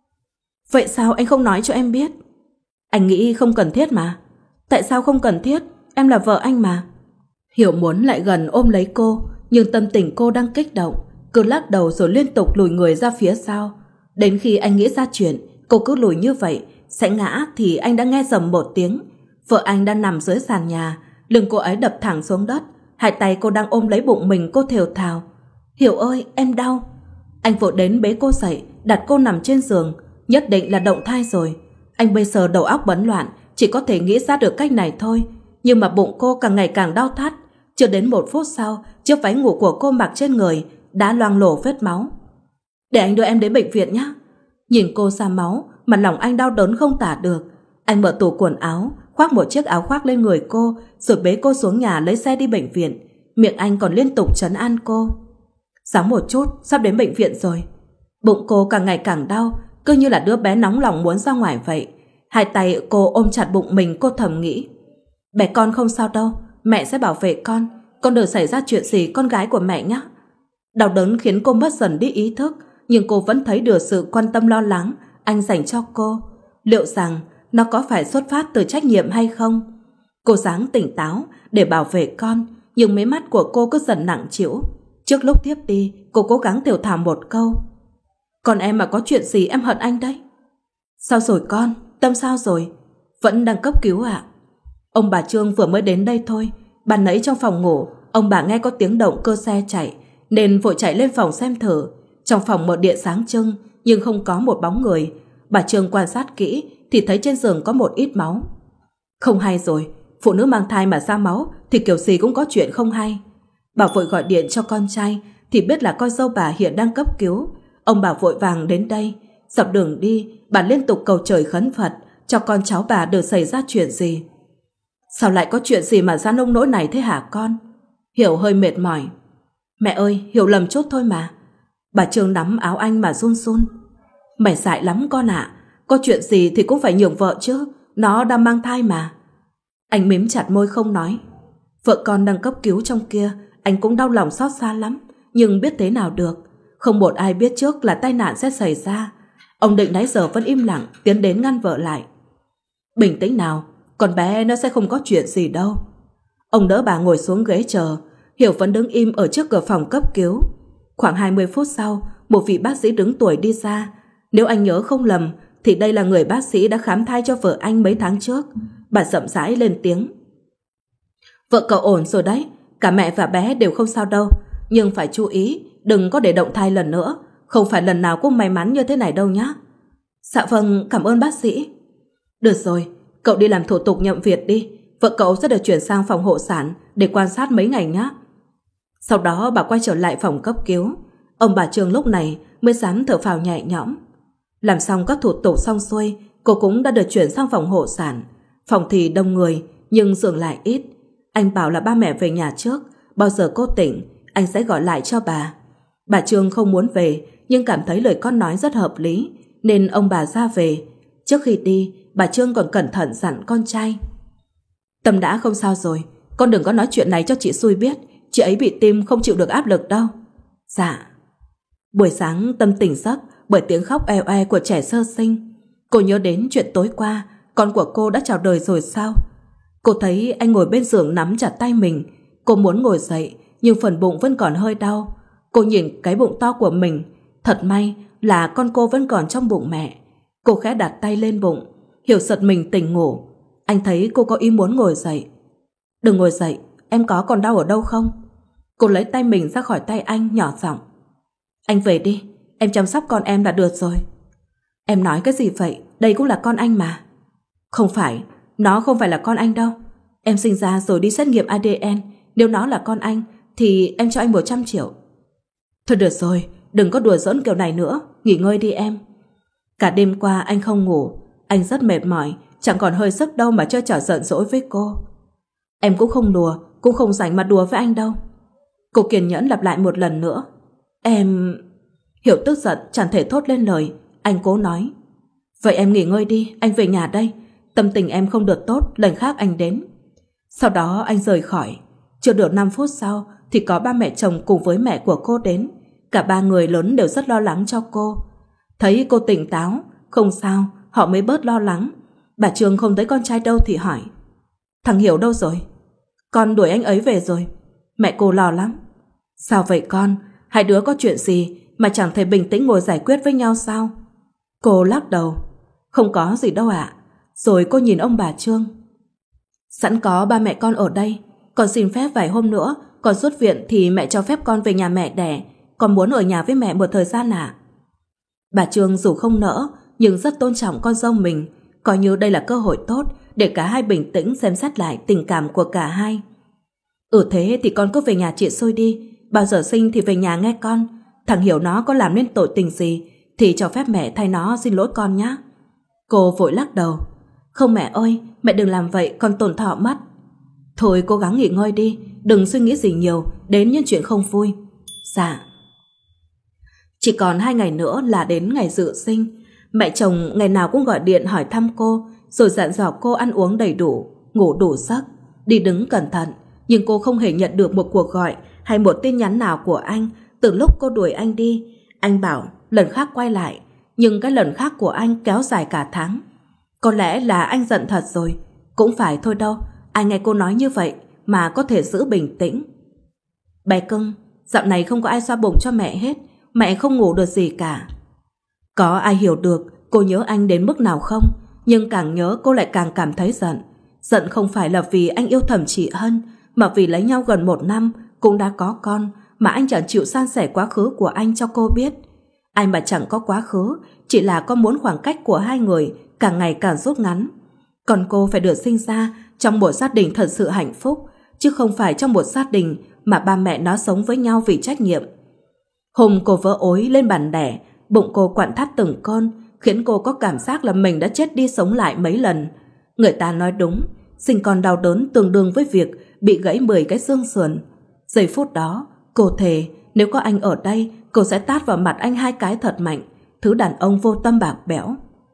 A: Vậy sao anh không nói cho em biết? Anh nghĩ không cần thiết mà. Tại sao không cần thiết? Em là vợ anh mà. Hiểu muốn lại gần ôm lấy cô, nhưng tâm tình cô đang kích động, cứ lắc đầu rồi liên tục lùi người ra phía sau. Đến khi anh nghĩ ra chuyện cô cứ lùi như vậy sẽ ngã thì anh đã nghe rầm một tiếng. Vợ anh đang nằm dưới sàn nhà, lưng cô ấy đập thẳng xuống đất, hai tay cô đang ôm lấy bụng mình. Cô thều thào: Hiểu ơi, em đau. Anh vội đến bế cô dậy, đặt cô nằm trên giường. Nhất định là động thai rồi. Anh bây giờ đầu óc bấn loạn, chỉ có thể nghĩ ra được cách này thôi. Nhưng mà bụng cô càng ngày càng đau thắt. Chưa đến một phút sau, chiếc váy ngủ của cô mặc trên người đã loang lổ vết máu. Để anh đưa em đến bệnh viện nhé. Nhìn cô ra máu mà lòng anh đau đớn không tả được. Anh mở tủ quần áo, khoác một chiếc áo khoác lên người cô, rồi bế cô xuống nhà lấy xe đi bệnh viện. Miệng anh còn liên tục trấn an cô: Sáng một chút, sắp đến bệnh viện rồi. Bụng cô càng ngày càng đau, cứ như là đứa bé nóng lòng muốn ra ngoài vậy. Hai tay cô ôm chặt bụng mình, cô thầm nghĩ: Bé con không sao đâu, mẹ sẽ bảo vệ con. Con đừng xảy ra chuyện gì con gái của mẹ nhé. Đau đớn khiến cô mất dần đi ý thức, nhưng cô vẫn thấy được sự quan tâm lo lắng anh dành cho cô. Liệu rằng nó có phải xuất phát từ trách nhiệm hay không? Cô ráng tỉnh táo để bảo vệ con, nhưng mí mắt của cô cứ dần nặng trĩu. Trước lúc tiếp đi, cô cố gắng thều thào một câu: Còn em mà có chuyện gì em hận anh đấy. Sao rồi con? Tâm sao rồi? Vẫn đang cấp cứu ạ. Ông bà Trương vừa mới đến đây thôi. Ban nãy trong phòng ngủ, ông bà nghe có tiếng động cơ xe chạy nên vội chạy lên phòng xem thử. Trong phòng mở điện sáng trưng nhưng không có một bóng người. Bà Trương quan sát kỹ thì thấy trên giường có một ít máu. Không hay rồi, phụ nữ mang thai mà ra máu thì kiểu gì cũng có chuyện không hay. Bà vội gọi điện cho con trai thì biết là con dâu bà hiện đang cấp cứu. Ông bà vội vàng đến đây. Dọc đường đi, bà liên tục cầu trời khấn Phật cho con cháu bà được xảy ra chuyện gì. Sao lại có chuyện gì mà ra nông nỗi này thế hả con? Hiểu hơi mệt mỏi. Mẹ ơi, Hiểu lầm chút thôi mà. Bà Trương nắm áo anh mà run run. Mày dại lắm con ạ. Có chuyện gì thì cũng phải nhường vợ chứ. Nó đang mang thai mà. Anh mím chặt môi không nói. Vợ con đang cấp cứu trong kia, anh cũng đau lòng xót xa lắm. Nhưng biết thế nào được. Không một ai biết trước là tai nạn sẽ xảy ra. Ông Định nãy giờ vẫn im lặng tiến đến ngăn vợ lại. Bình tĩnh nào, con bé nó sẽ không có chuyện gì đâu. Ông đỡ bà ngồi xuống ghế chờ. Hiểu vẫn đứng im ở trước cửa phòng cấp cứu. Khoảng hai mươi phút sau, một vị bác sĩ đứng tuổi đi ra. Nếu anh nhớ không lầm thì đây là người bác sĩ đã khám thai cho vợ anh mấy tháng trước. Bà chậm rãi lên tiếng. Vợ cậu ổn rồi đấy, cả mẹ và bé đều không sao đâu. Nhưng phải chú ý, đừng có để động thai lần nữa. Không phải lần nào cũng may mắn như thế này đâu nhá. Dạ vâng, cảm ơn bác sĩ. Được rồi, cậu đi làm thủ tục nhậm việc đi. Vợ cậu sẽ được chuyển sang phòng hộ sản để quan sát mấy ngày nhé. Sau đó bà quay trở lại phòng cấp cứu. Ông bà Trương lúc này mới dám thở phào nhẹ nhõm. Làm xong các thủ tục xong xuôi, cô cũng đã được chuyển sang phòng hộ sản. Phòng thì đông người, nhưng giường lại ít. Anh bảo là ba mẹ về nhà trước, bao giờ cô tỉnh, anh sẽ gọi lại cho bà. Bà Trương không muốn về, nhưng cảm thấy lời con nói rất hợp lý, nên ông bà ra về. Trước khi đi, bà Trương còn cẩn thận dặn con trai. Tâm đã không sao rồi, con đừng có nói chuyện này cho chị Xui biết. Chị ấy bị tim không chịu được áp lực đâu. Dạ. Buổi sáng Tâm tỉnh giấc bởi tiếng khóc oe oe của trẻ sơ sinh. Cô nhớ đến chuyện tối qua con của cô đã chào đời rồi sao. Cô thấy anh ngồi bên giường nắm chặt tay mình. Cô muốn ngồi dậy, nhưng phần bụng vẫn còn hơi đau. Cô nhìn cái bụng to của mình. Thật may là con cô vẫn còn trong bụng mẹ. Cô khẽ đặt tay lên bụng. Hiểu giật mình tỉnh ngủ. Anh thấy cô có ý muốn ngồi dậy. Đừng ngồi dậy, em có còn đau ở đâu không? Cô lấy tay mình ra khỏi tay anh, nhỏ giọng. Anh về đi, em chăm sóc con em là được rồi. Em nói cái gì vậy? Đây cũng là con anh mà. Không phải, nó không phải là con anh đâu. Em sinh ra rồi đi xét nghiệm a đê en. Nếu nó là con anh thì em cho anh một trăm triệu. Thôi được rồi, đừng có đùa giỡn kiểu này nữa. Nghỉ ngơi đi em. Cả đêm qua anh không ngủ. Anh rất mệt mỏi, chẳng còn hơi sức đâu mà chơi trò giận dỗi với cô. Em cũng không đùa, cũng không rảnh mà đùa với anh đâu. Cô kiên nhẫn lặp lại một lần nữa. Em... Hiểu tức giận chẳng thể thốt lên lời. Anh cố nói. Vậy em nghỉ ngơi đi, anh về nhà đây. Tâm tình em không được tốt, lần khác anh đến. Sau đó anh rời khỏi. Chưa được năm phút sau thì có ba mẹ chồng cùng với mẹ của cô đến. Cả ba người lớn đều rất lo lắng cho cô. Thấy cô tỉnh táo, không sao, họ mới bớt lo lắng. Bà Trương không thấy con trai đâu thì hỏi. Thằng Hiểu đâu rồi? Con đuổi anh ấy về rồi. Mẹ cô lo lắm. Sao vậy con? Hai đứa có chuyện gì mà chẳng thể bình tĩnh ngồi giải quyết với nhau sao? Cô lắc đầu. Không có gì đâu ạ. Rồi cô nhìn ông bà Trương. Sẵn có ba mẹ con ở đây, con xin phép vài hôm nữa con xuất viện thì mẹ cho phép con về nhà mẹ đẻ. Con muốn ở nhà với mẹ một thời gian ạ. Bà Trương dù không nỡ nhưng rất tôn trọng con dâu mình, coi như đây là cơ hội tốt để cả hai bình tĩnh xem xét lại tình cảm của cả hai. Ừ thế thì con cứ về nhà chị Xui đi. Bao giờ sinh thì về nhà nghe con. Thằng Hiểu nó có làm nên tội tình gì thì cho phép mẹ thay nó xin lỗi con nhé. Cô vội lắc đầu. Không mẹ ơi, mẹ đừng làm vậy, con tổn thọ mất. Thôi cố gắng nghỉ ngơi đi, đừng suy nghĩ gì nhiều đến những chuyện không vui. Dạ. Chỉ còn hai ngày nữa là đến ngày dự sinh. Mẹ chồng ngày nào cũng gọi điện hỏi thăm cô, rồi dặn dò cô ăn uống đầy đủ, ngủ đủ giấc, đi đứng cẩn thận. Nhưng cô không hề nhận được một cuộc gọi hay một tin nhắn nào của anh từ lúc cô đuổi anh đi. Anh bảo lần khác quay lại, nhưng cái lần khác của anh kéo dài cả tháng. Có lẽ là anh giận thật rồi. Cũng phải thôi đâu, ai nghe cô nói như vậy mà có thể giữ bình tĩnh. Bé cưng, dạo này không có ai xoa bụng cho mẹ hết. Mẹ không ngủ được gì cả. Có ai hiểu được cô nhớ anh đến mức nào không? Nhưng càng nhớ cô lại càng cảm thấy giận. Giận không phải là vì anh yêu thầm chị Hân, mà vì lấy nhau gần một năm, cũng đã có con, mà anh chẳng chịu san sẻ quá khứ của anh cho cô biết. Ai mà chẳng có quá khứ, chỉ là con muốn khoảng cách của hai người càng ngày càng rút ngắn. Còn cô phải được sinh ra trong một gia đình thật sự hạnh phúc, chứ không phải trong một gia đình mà ba mẹ nó sống với nhau vì trách nhiệm. Hôm cô vỡ ối lên bàn đẻ, bụng cô quặn thắt từng con, khiến cô có cảm giác là mình đã chết đi sống lại mấy lần. Người ta nói đúng, sinh con đau đớn tương đương với việc bị gãy mười cái xương sườn. Giây phút đó, cô thề nếu có anh ở đây, cô sẽ tát vào mặt anh hai cái thật mạnh, thứ đàn ông vô tâm bạc bẽo.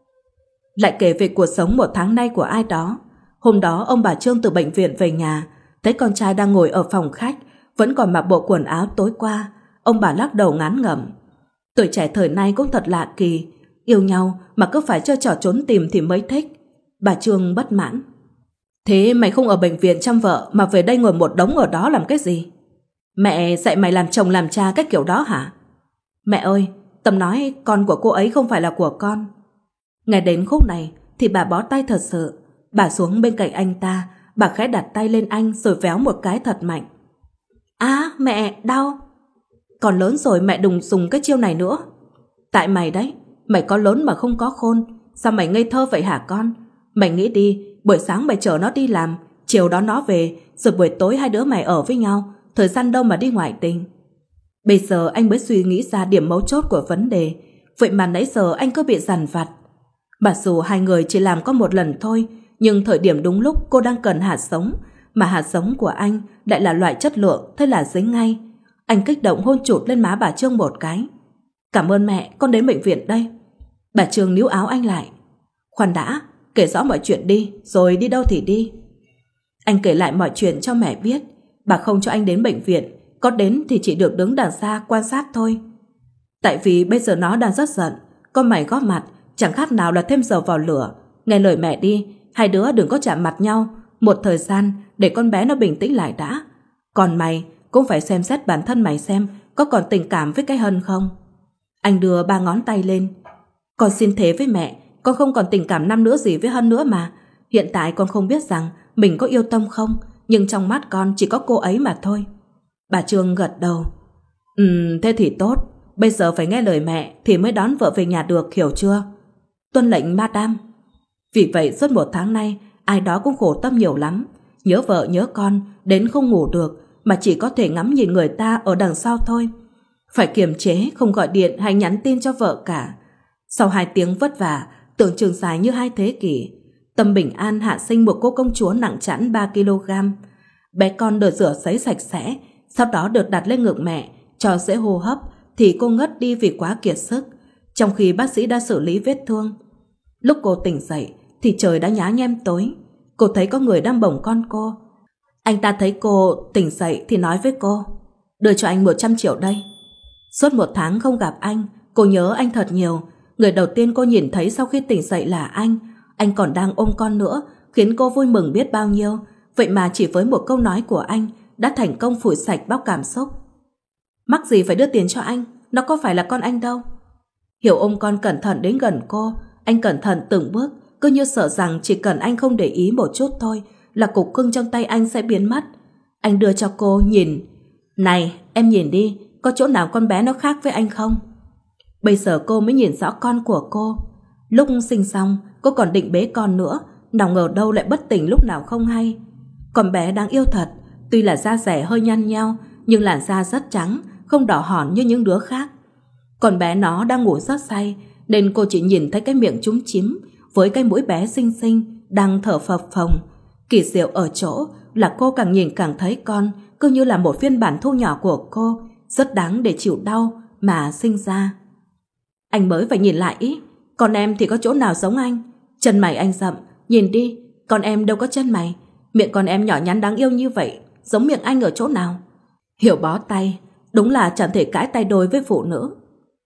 A: Lại kể về cuộc sống một tháng nay của ai đó. Hôm đó ông bà Trương từ bệnh viện về nhà, thấy con trai đang ngồi ở phòng khách, vẫn còn mặc bộ quần áo tối qua. Ông bà lắc đầu ngán ngẩm. Tuổi trẻ thời nay cũng thật lạ kỳ, yêu nhau mà cứ phải chơi trò trốn tìm thì mới thích. Bà Trương bất mãn. Thế mày không ở bệnh viện chăm vợ mà về đây ngồi một đống ở đó làm cái gì? Mẹ dạy mày làm chồng làm cha cái kiểu đó hả? Mẹ ơi, Tâm nói con của cô ấy không phải là của con. Nghe đến khúc này thì bà bó tay thật sự. Bà xuống bên cạnh anh ta, bà khẽ đặt tay lên anh rồi véo một cái thật mạnh. À mẹ, đau. Còn lớn rồi mẹ đừng dùng cái chiêu này nữa. Tại mày đấy, mày có lớn mà không có khôn. Sao mày ngây thơ vậy hả con? Mày nghĩ đi, buổi sáng mày chở nó đi làm, chiều đó nó về, rồi buổi tối hai đứa mày ở với nhau, thời gian đâu mà đi ngoại tình. Bây giờ anh mới suy nghĩ ra điểm mấu chốt của vấn đề, vậy mà nãy giờ anh cứ bị dằn vặt. Mặc dù hai người chỉ làm có một lần thôi, nhưng thời điểm đúng lúc cô đang cần hạt giống, mà hạt giống của anh lại là loại chất lượng, thế là dính ngay. Anh kích động hôn chụt lên má bà Trương một cái. Cảm ơn mẹ, con đến bệnh viện đây. Bà Trương níu áo anh lại. Khoan đã, kể rõ mọi chuyện đi, rồi đi đâu thì đi. Anh kể lại mọi chuyện cho mẹ biết. Bà không cho anh đến bệnh viện, có đến thì chỉ được đứng đằng xa quan sát thôi. Tại vì bây giờ nó đang rất giận, con mày góp mặt chẳng khác nào là thêm dầu vào lửa. Nghe lời mẹ đi, hai đứa đừng có chạm mặt nhau một thời gian để con bé nó bình tĩnh lại đã. Còn mày cũng phải xem xét bản thân mày xem có còn tình cảm với cái Hân không. Anh đưa ba ngón tay lên. Con xin thề với mẹ, con không còn tình cảm nam nữa gì với Hân nữa mà. Hiện tại con không biết rằng mình có yêu Tâm không, nhưng trong mắt con chỉ có cô ấy mà thôi. Bà Trương gật đầu. Ừm, thế thì tốt. Bây giờ phải nghe lời mẹ thì mới đón vợ về nhà được, hiểu chưa? Tuân lệnh madam. Vì vậy suốt một tháng nay ai đó cũng khổ tâm nhiều lắm. Nhớ vợ nhớ con đến không ngủ được, mà chỉ có thể ngắm nhìn người ta ở đằng sau thôi. Phải kiềm chế không gọi điện hay nhắn tin cho vợ cả. Sau hai tiếng vất vả tưởng chừng dài như hai thế kỷ, Tâm bình an hạ sinh một cô công chúa nặng chẵn ba ki lô gam. Bé con được rửa sấy sạch sẽ, sau đó được đặt lên ngực mẹ cho dễ hô hấp, thì cô ngất đi vì quá kiệt sức, trong khi bác sĩ đã xử lý vết thương. Lúc cô tỉnh dậy thì trời đã nhá nhem tối. Cô thấy có người đang bồng con cô. Anh ta thấy cô tỉnh dậy thì nói với cô, đưa cho anh một trăm triệu đây. Suốt một tháng không gặp anh, cô nhớ anh thật nhiều. Người đầu tiên cô nhìn thấy sau khi tỉnh dậy là anh. Anh còn đang ôm con nữa, khiến cô vui mừng biết bao nhiêu. Vậy mà chỉ với một câu nói của anh đã thành công phủi sạch bóc cảm xúc. Mắc gì phải đưa tiền cho anh, nó có phải là con anh đâu. Hiểu ôm con cẩn thận đến gần cô. Anh cẩn thận từng bước, cứ như sợ rằng chỉ cần anh không để ý một chút thôi là cục cưng trong tay anh sẽ biến mất. Anh đưa cho cô nhìn. Này, em nhìn đi, có chỗ nào con bé nó khác với anh không? Bây giờ cô mới nhìn rõ con của cô. Lúc sinh xong, cô còn định bế con nữa, nào ngờ đâu lại bất tỉnh lúc nào không hay. Con bé đáng yêu thật, tuy là da dẻ hơi nhăn nheo, nhưng làn da rất trắng, không đỏ hòn như những đứa khác. Con bé nó đang ngủ rất say, nên cô chỉ nhìn thấy cái miệng chúm chím với cái mũi bé xinh xinh đang thở phập phồng. Kỳ diệu ở chỗ là cô càng nhìn càng thấy con cứ như là một phiên bản thu nhỏ của cô, rất đáng để chịu đau mà sinh ra. Anh mới phải nhìn lại ý, con em thì có chỗ nào giống anh? Chân mày anh rậm, nhìn đi, con em đâu có chân mày. Miệng con em nhỏ nhắn đáng yêu như vậy, giống miệng anh ở chỗ nào? Hiểu bó tay, đúng là chẳng thể cãi tay đôi với phụ nữ.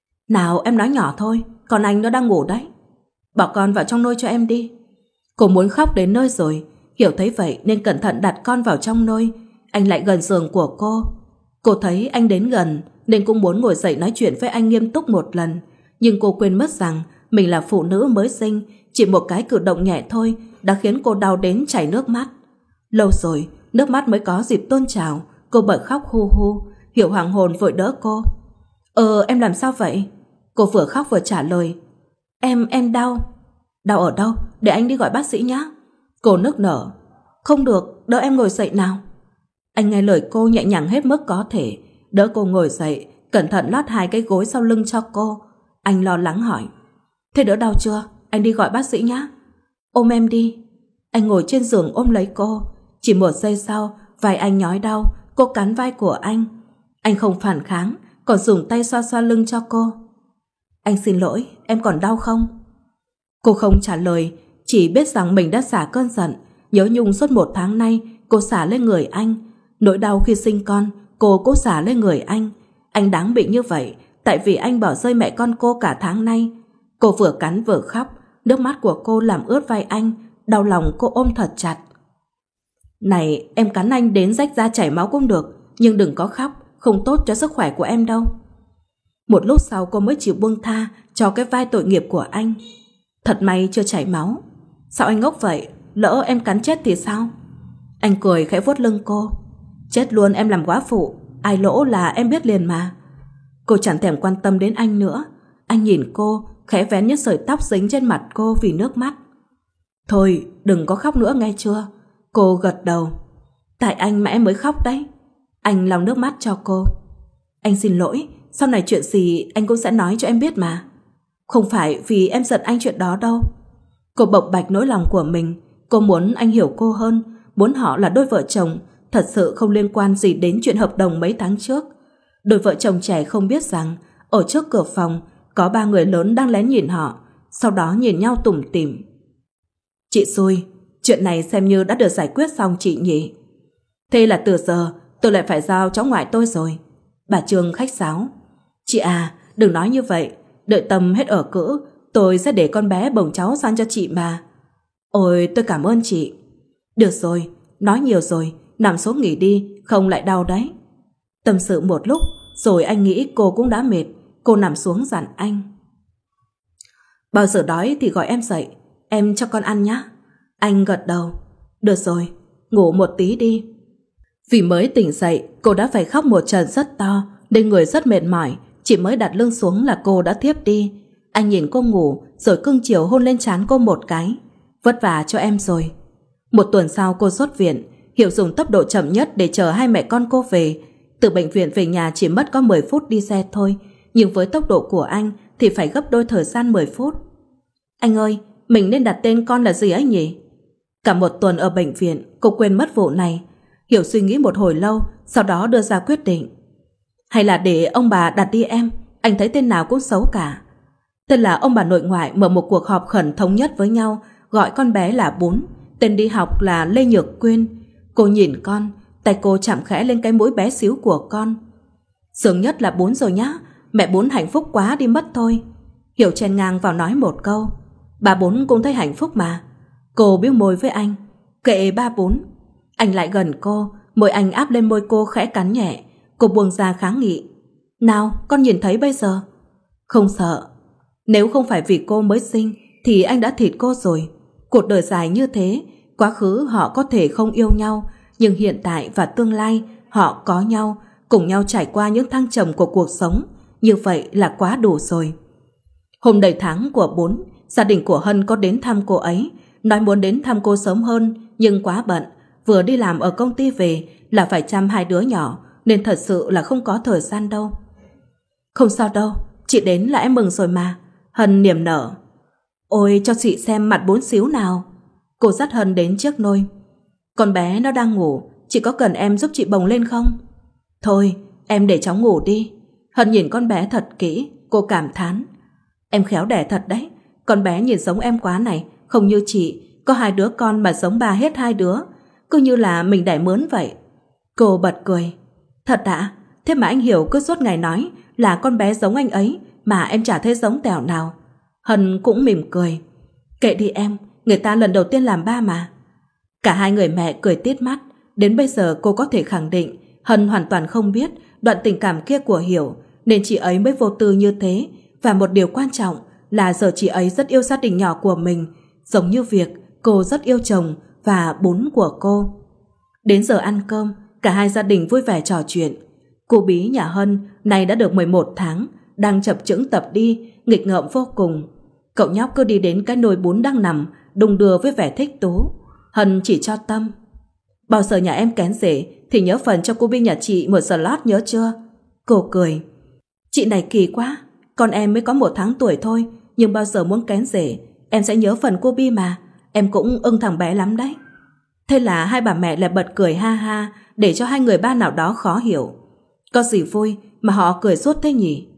A: Nào em nói nhỏ thôi, con anh nó đang ngủ đấy. Bỏ con vào trong nôi cho em đi. Cô muốn khóc đến nơi rồi. Hiểu thấy vậy nên cẩn thận đặt con vào trong nôi. Anh lại gần giường của cô. Cô thấy anh đến gần nên cũng muốn ngồi dậy nói chuyện với anh nghiêm túc một lần. Nhưng cô quên mất rằng mình là phụ nữ mới sinh. Chỉ một cái cử động nhẹ thôi đã khiến cô đau đến chảy nước mắt. Lâu rồi nước mắt mới có dịp tuôn trào. Cô bật khóc hu hu. Hiểu hoàng hồn vội đỡ cô. Ờ em làm sao vậy? Cô vừa khóc vừa trả lời. Em, em đau. Đau ở đâu? Để anh đi gọi bác sĩ nhé. Cô nức nở. Không được, đỡ em ngồi dậy nào. Anh nghe lời cô nhẹ nhàng hết mức có thể, đỡ cô ngồi dậy, cẩn thận lót hai cái gối sau lưng cho cô. Anh lo lắng hỏi. Thế đỡ đau chưa? Anh đi gọi bác sĩ nhé. Ôm em đi. Anh ngồi trên giường ôm lấy cô. Chỉ một giây sau, vai anh nhói đau. Cô cắn vai của anh. Anh không phản kháng, còn dùng tay xoa xoa lưng cho cô. Anh xin lỗi, em còn đau không? Cô không trả lời, chỉ biết rằng mình đã xả cơn giận. Nhớ nhung suốt một tháng nay cô xả lên người anh. Nỗi đau khi sinh con cô cũng xả lên người anh. Anh đáng bị như vậy tại vì anh bỏ rơi mẹ con cô cả tháng nay. Cô vừa cắn vừa khóc. Nước mắt của cô làm ướt vai anh. Đau lòng cô ôm thật chặt. Này, em cắn anh đến rách da chảy máu cũng được, nhưng đừng có khóc, không tốt cho sức khỏe của em đâu. Một lúc sau cô mới chịu buông tha cho cái vai tội nghiệp của anh. Thật may chưa chảy máu. Sao anh ngốc vậy? Lỡ em cắn chết thì sao? Anh cười khẽ vuốt lưng cô. Chết luôn em làm góa phụ, ai lỗ là em biết liền mà. Cô chẳng thèm quan tâm đến anh nữa. Anh nhìn cô, khẽ vén những sợi tóc dính trên mặt cô vì nước mắt. Thôi, đừng có khóc nữa nghe chưa? Cô gật đầu. Tại anh mà em mới khóc đấy. Anh lau nước mắt cho cô. Anh xin lỗi, sau này chuyện gì anh cũng sẽ nói cho em biết mà. Không phải vì em giận anh chuyện đó đâu. Cô bộc bạch nỗi lòng của mình. Cô muốn anh hiểu cô hơn, muốn họ là đôi vợ chồng, thật sự không liên quan gì đến chuyện hợp đồng mấy tháng trước. Đôi vợ chồng trẻ không biết rằng ở trước cửa phòng có ba người lớn đang lén nhìn họ, sau đó nhìn nhau tủm tỉm. Chị xui, chuyện này xem như đã được giải quyết xong chị nhỉ. Thế là từ giờ tôi lại phải giao cháu ngoại tôi rồi. Bà Trương khách sáo. Chị à, đừng nói như vậy. Đợi Tâm hết ở cữ, tôi sẽ để con bé bồng cháu sang cho chị mà. Ôi, tôi cảm ơn chị. Được rồi, nói nhiều rồi, nằm xuống nghỉ đi, không lại đau đấy. Tâm sự một lúc, rồi anh nghĩ cô cũng đã mệt. Cô nằm xuống dặn anh. Bao giờ đói thì gọi em dậy, em cho con ăn nhé. Anh gật đầu. Được rồi, ngủ một tí đi. Vì mới tỉnh dậy, cô đã phải khóc một trận rất to, nên người rất mệt mỏi. Chỉ mới đặt lưng xuống là cô đã thiếp đi. Anh nhìn cô ngủ, rồi cưng chiều hôn lên trán cô một cái. Vất vả cho em rồi. Một tuần sau cô xuất viện. Hiểu dùng tốc độ chậm nhất để chờ hai mẹ con cô về. Từ bệnh viện về nhà chỉ mất có mười phút đi xe thôi, nhưng với tốc độ của anh thì phải gấp đôi thời gian mười phút. Anh ơi, mình nên đặt tên con là gì ấy nhỉ? Cả một tuần ở bệnh viện, cô quên mất vụ này. Hiểu suy nghĩ một hồi lâu, sau đó đưa ra quyết định. Hay là để ông bà đặt đi em, anh thấy tên nào cũng xấu cả. Tên là ông bà nội ngoại mở một cuộc họp khẩn thống nhất với nhau, gọi con bé là Bún, tên đi học là Lê Nhược Quyên. Cô nhìn con, tay cô chạm khẽ lên cái mũi bé xíu của con. Sướng nhất là Bún rồi nhá, mẹ Bún hạnh phúc quá đi mất thôi. Hiểu chen ngang vào nói một câu. Bà Bún cũng thấy hạnh phúc mà. Cô bĩu môi với anh. Kệ ba Bún. Anh lại gần cô, môi anh áp lên môi cô khẽ cắn nhẹ. Cô buông ra kháng nghị. Nào, con nhìn thấy bây giờ. Không sợ. Nếu không phải vì cô mới sinh thì anh đã thịt cô rồi. Cuộc đời dài như thế, quá khứ họ có thể không yêu nhau, nhưng hiện tại và tương lai họ có nhau, cùng nhau trải qua những thăng trầm của cuộc sống. Như vậy là quá đủ rồi. Hôm đầy tháng của Bún, gia đình của Hân có đến thăm cô ấy, nói muốn đến thăm cô sớm hơn, nhưng quá bận. Vừa đi làm ở công ty về là phải chăm hai đứa nhỏ, nên thật sự là không có thời gian đâu. Không sao đâu, chị đến là em mừng rồi mà. Hân niềm nở. Ôi, cho chị xem mặt Bún xíu nào. Cô dắt Hân đến trước nôi. Con bé nó đang ngủ, chị có cần em giúp chị bồng lên không? Thôi, em để cháu ngủ đi. Hân nhìn con bé thật kỹ, cô cảm thán. Em khéo đẻ thật đấy, con bé nhìn giống em quá này, không như chị, có hai đứa con mà giống bà hết hai đứa, cứ như là mình đẻ mướn vậy. Cô bật cười. Thật ạ? Thế mà anh Hiểu cứ suốt ngày nói là con bé giống anh ấy, mà em chả thấy giống tẹo nào. Hân cũng mỉm cười. Kệ đi em, người ta lần đầu tiên làm ba mà. Cả hai người mẹ cười tít mắt. Đến bây giờ cô có thể khẳng định Hân hoàn toàn không biết đoạn tình cảm kia của Hiểu, nên chị ấy mới vô tư như thế. Và một điều quan trọng là giờ chị ấy rất yêu gia đình nhỏ của mình, giống như việc cô rất yêu chồng và Bún của cô. Đến giờ ăn cơm, cả hai gia đình vui vẻ trò chuyện. Cô Bí nhà Hân nay đã được mười một tháng, đang chập chững tập đi, nghịch ngợm vô cùng. Cậu nhóc cứ đi đến cái nồi bún đang nằm, đung đưa với vẻ thích thú. Hân chỉ cho Tâm. Bao giờ nhà em kén rể thì nhớ phần cho cô Bi nhà chị một slot nhớ chưa? Cô cười. Chị này kỳ quá, con em mới có một tháng tuổi thôi Nhưng bao giờ muốn kén rể, em sẽ nhớ phần cô Bi mà. Em cũng ưng thằng bé lắm đấy. Thế là hai bà mẹ lại bật cười ha ha, để cho hai người ba nào đó khó hiểu. Có gì vui mà họ cười suốt thế nhỉ?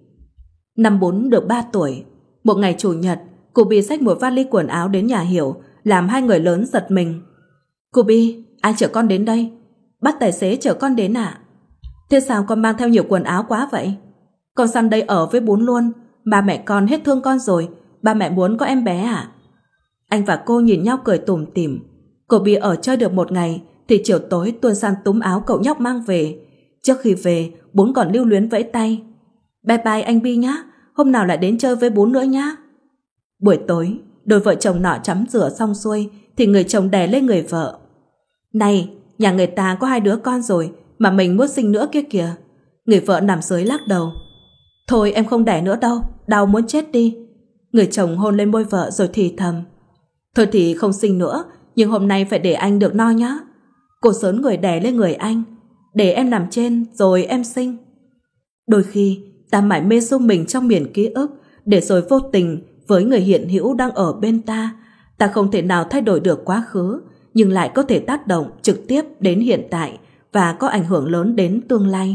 A: Năm Bún được ba tuổi. Một ngày chủ nhật, cô Bi xách một vali quần áo đến nhà Hiểu, làm hai người lớn giật mình. Cô Bi, ai chở con đến đây? Bắt tài xế chở con đến ạ? À? Thế sao con mang theo nhiều quần áo quá vậy? Con sang đây ở với Bún luôn. Ba mẹ con hết thương con rồi. Ba mẹ muốn có em bé à? Anh và cô nhìn nhau cười tủm tỉm. Cô Bi ở chơi được một ngày thì chiều tối tuôn sang túm áo cậu nhóc mang về. Trước khi về, Bún còn lưu luyến vẫy tay. Bye bye anh Bi nhá, hôm nào lại đến chơi với Bún nữa nhá. Buổi tối, đôi vợ chồng nọ tắm rửa xong xuôi thì người chồng đè lên người vợ. Này, nhà người ta có hai đứa con rồi mà mình muốn sinh nữa kia kìa. Người vợ nằm dưới lắc đầu. Thôi em không đẻ nữa đâu, đau muốn chết đi. Người chồng hôn lên môi vợ rồi thì thầm. Thôi thì không sinh nữa, nhưng hôm nay phải để anh được no nhá. Cô sớn người đè lên người anh. Để em nằm trên rồi em sinh. Đôi khi ta mải mê xung mình trong miền ký ức, để rồi vô tình với người hiện hữu đang ở bên ta. Ta không thể nào thay đổi được quá khứ, nhưng lại có thể tác động trực tiếp đến hiện tại và có ảnh hưởng lớn đến tương lai.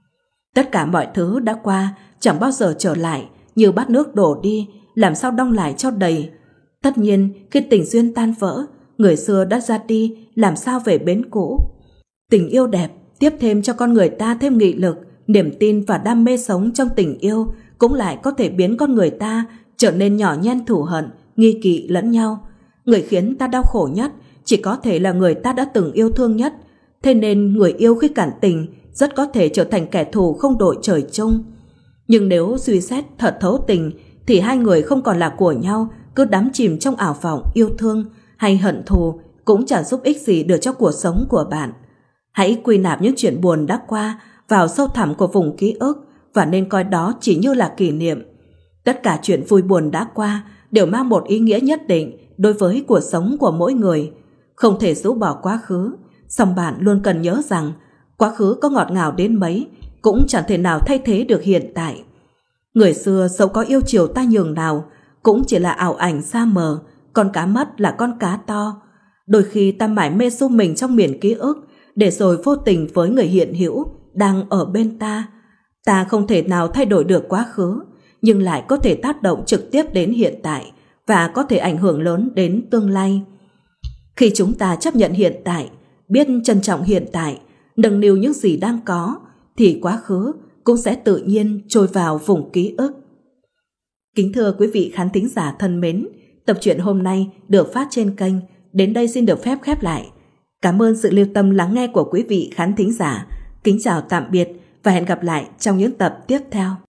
A: Tất cả mọi thứ đã qua chẳng bao giờ trở lại, như bát nước đổ đi, làm sao đong lại cho đầy. Tất nhiên khi tình duyên tan vỡ, người xưa đã ra đi, làm sao về bến cũ. Tình yêu đẹp tiếp thêm cho con người ta thêm nghị lực, niềm tin và đam mê sống trong tình yêu, cũng lại có thể biến con người ta trở nên nhỏ nhen thù hận, nghi kỵ lẫn nhau. Người khiến ta đau khổ nhất chỉ có thể là người ta đã từng yêu thương nhất. Thế nên người yêu khi cản tình rất có thể trở thành kẻ thù không đội trời chung. Nhưng nếu suy xét thật thấu tình thì hai người không còn là của nhau, cứ đắm chìm trong ảo vọng yêu thương hay hận thù cũng chẳng giúp ích gì được cho cuộc sống của bạn. Hãy quy nạp những chuyện buồn đã qua vào sâu thẳm của vùng ký ức và nên coi đó chỉ như là kỷ niệm. Tất cả chuyện vui buồn đã qua đều mang một ý nghĩa nhất định đối với cuộc sống của mỗi người. Không thể rũ bỏ quá khứ, song bạn luôn cần nhớ rằng quá khứ có ngọt ngào đến mấy cũng chẳng thể nào thay thế được hiện tại. Người xưa dẫu có yêu chiều ta nhường nào cũng chỉ là ảo ảnh xa mờ, con cá mất là con cá to. Đôi khi ta mải mê xu mình trong miền ký ức, để rồi vô tình với người hiện hữu đang ở bên ta. Ta không thể nào thay đổi được quá khứ, nhưng lại có thể tác động trực tiếp đến hiện tại và có thể ảnh hưởng lớn đến tương lai. Khi chúng ta chấp nhận hiện tại, biết trân trọng hiện tại, nâng niu những gì đang có, thì quá khứ cũng sẽ tự nhiên trôi vào vùng ký ức. Kính thưa quý vị khán thính giả thân mến, tập truyện hôm nay được phát trên kênh đến đây xin được phép khép lại. Cảm ơn sự lưu tâm lắng nghe của quý vị khán thính giả. Kính chào tạm biệt và hẹn gặp lại trong những tập tiếp theo.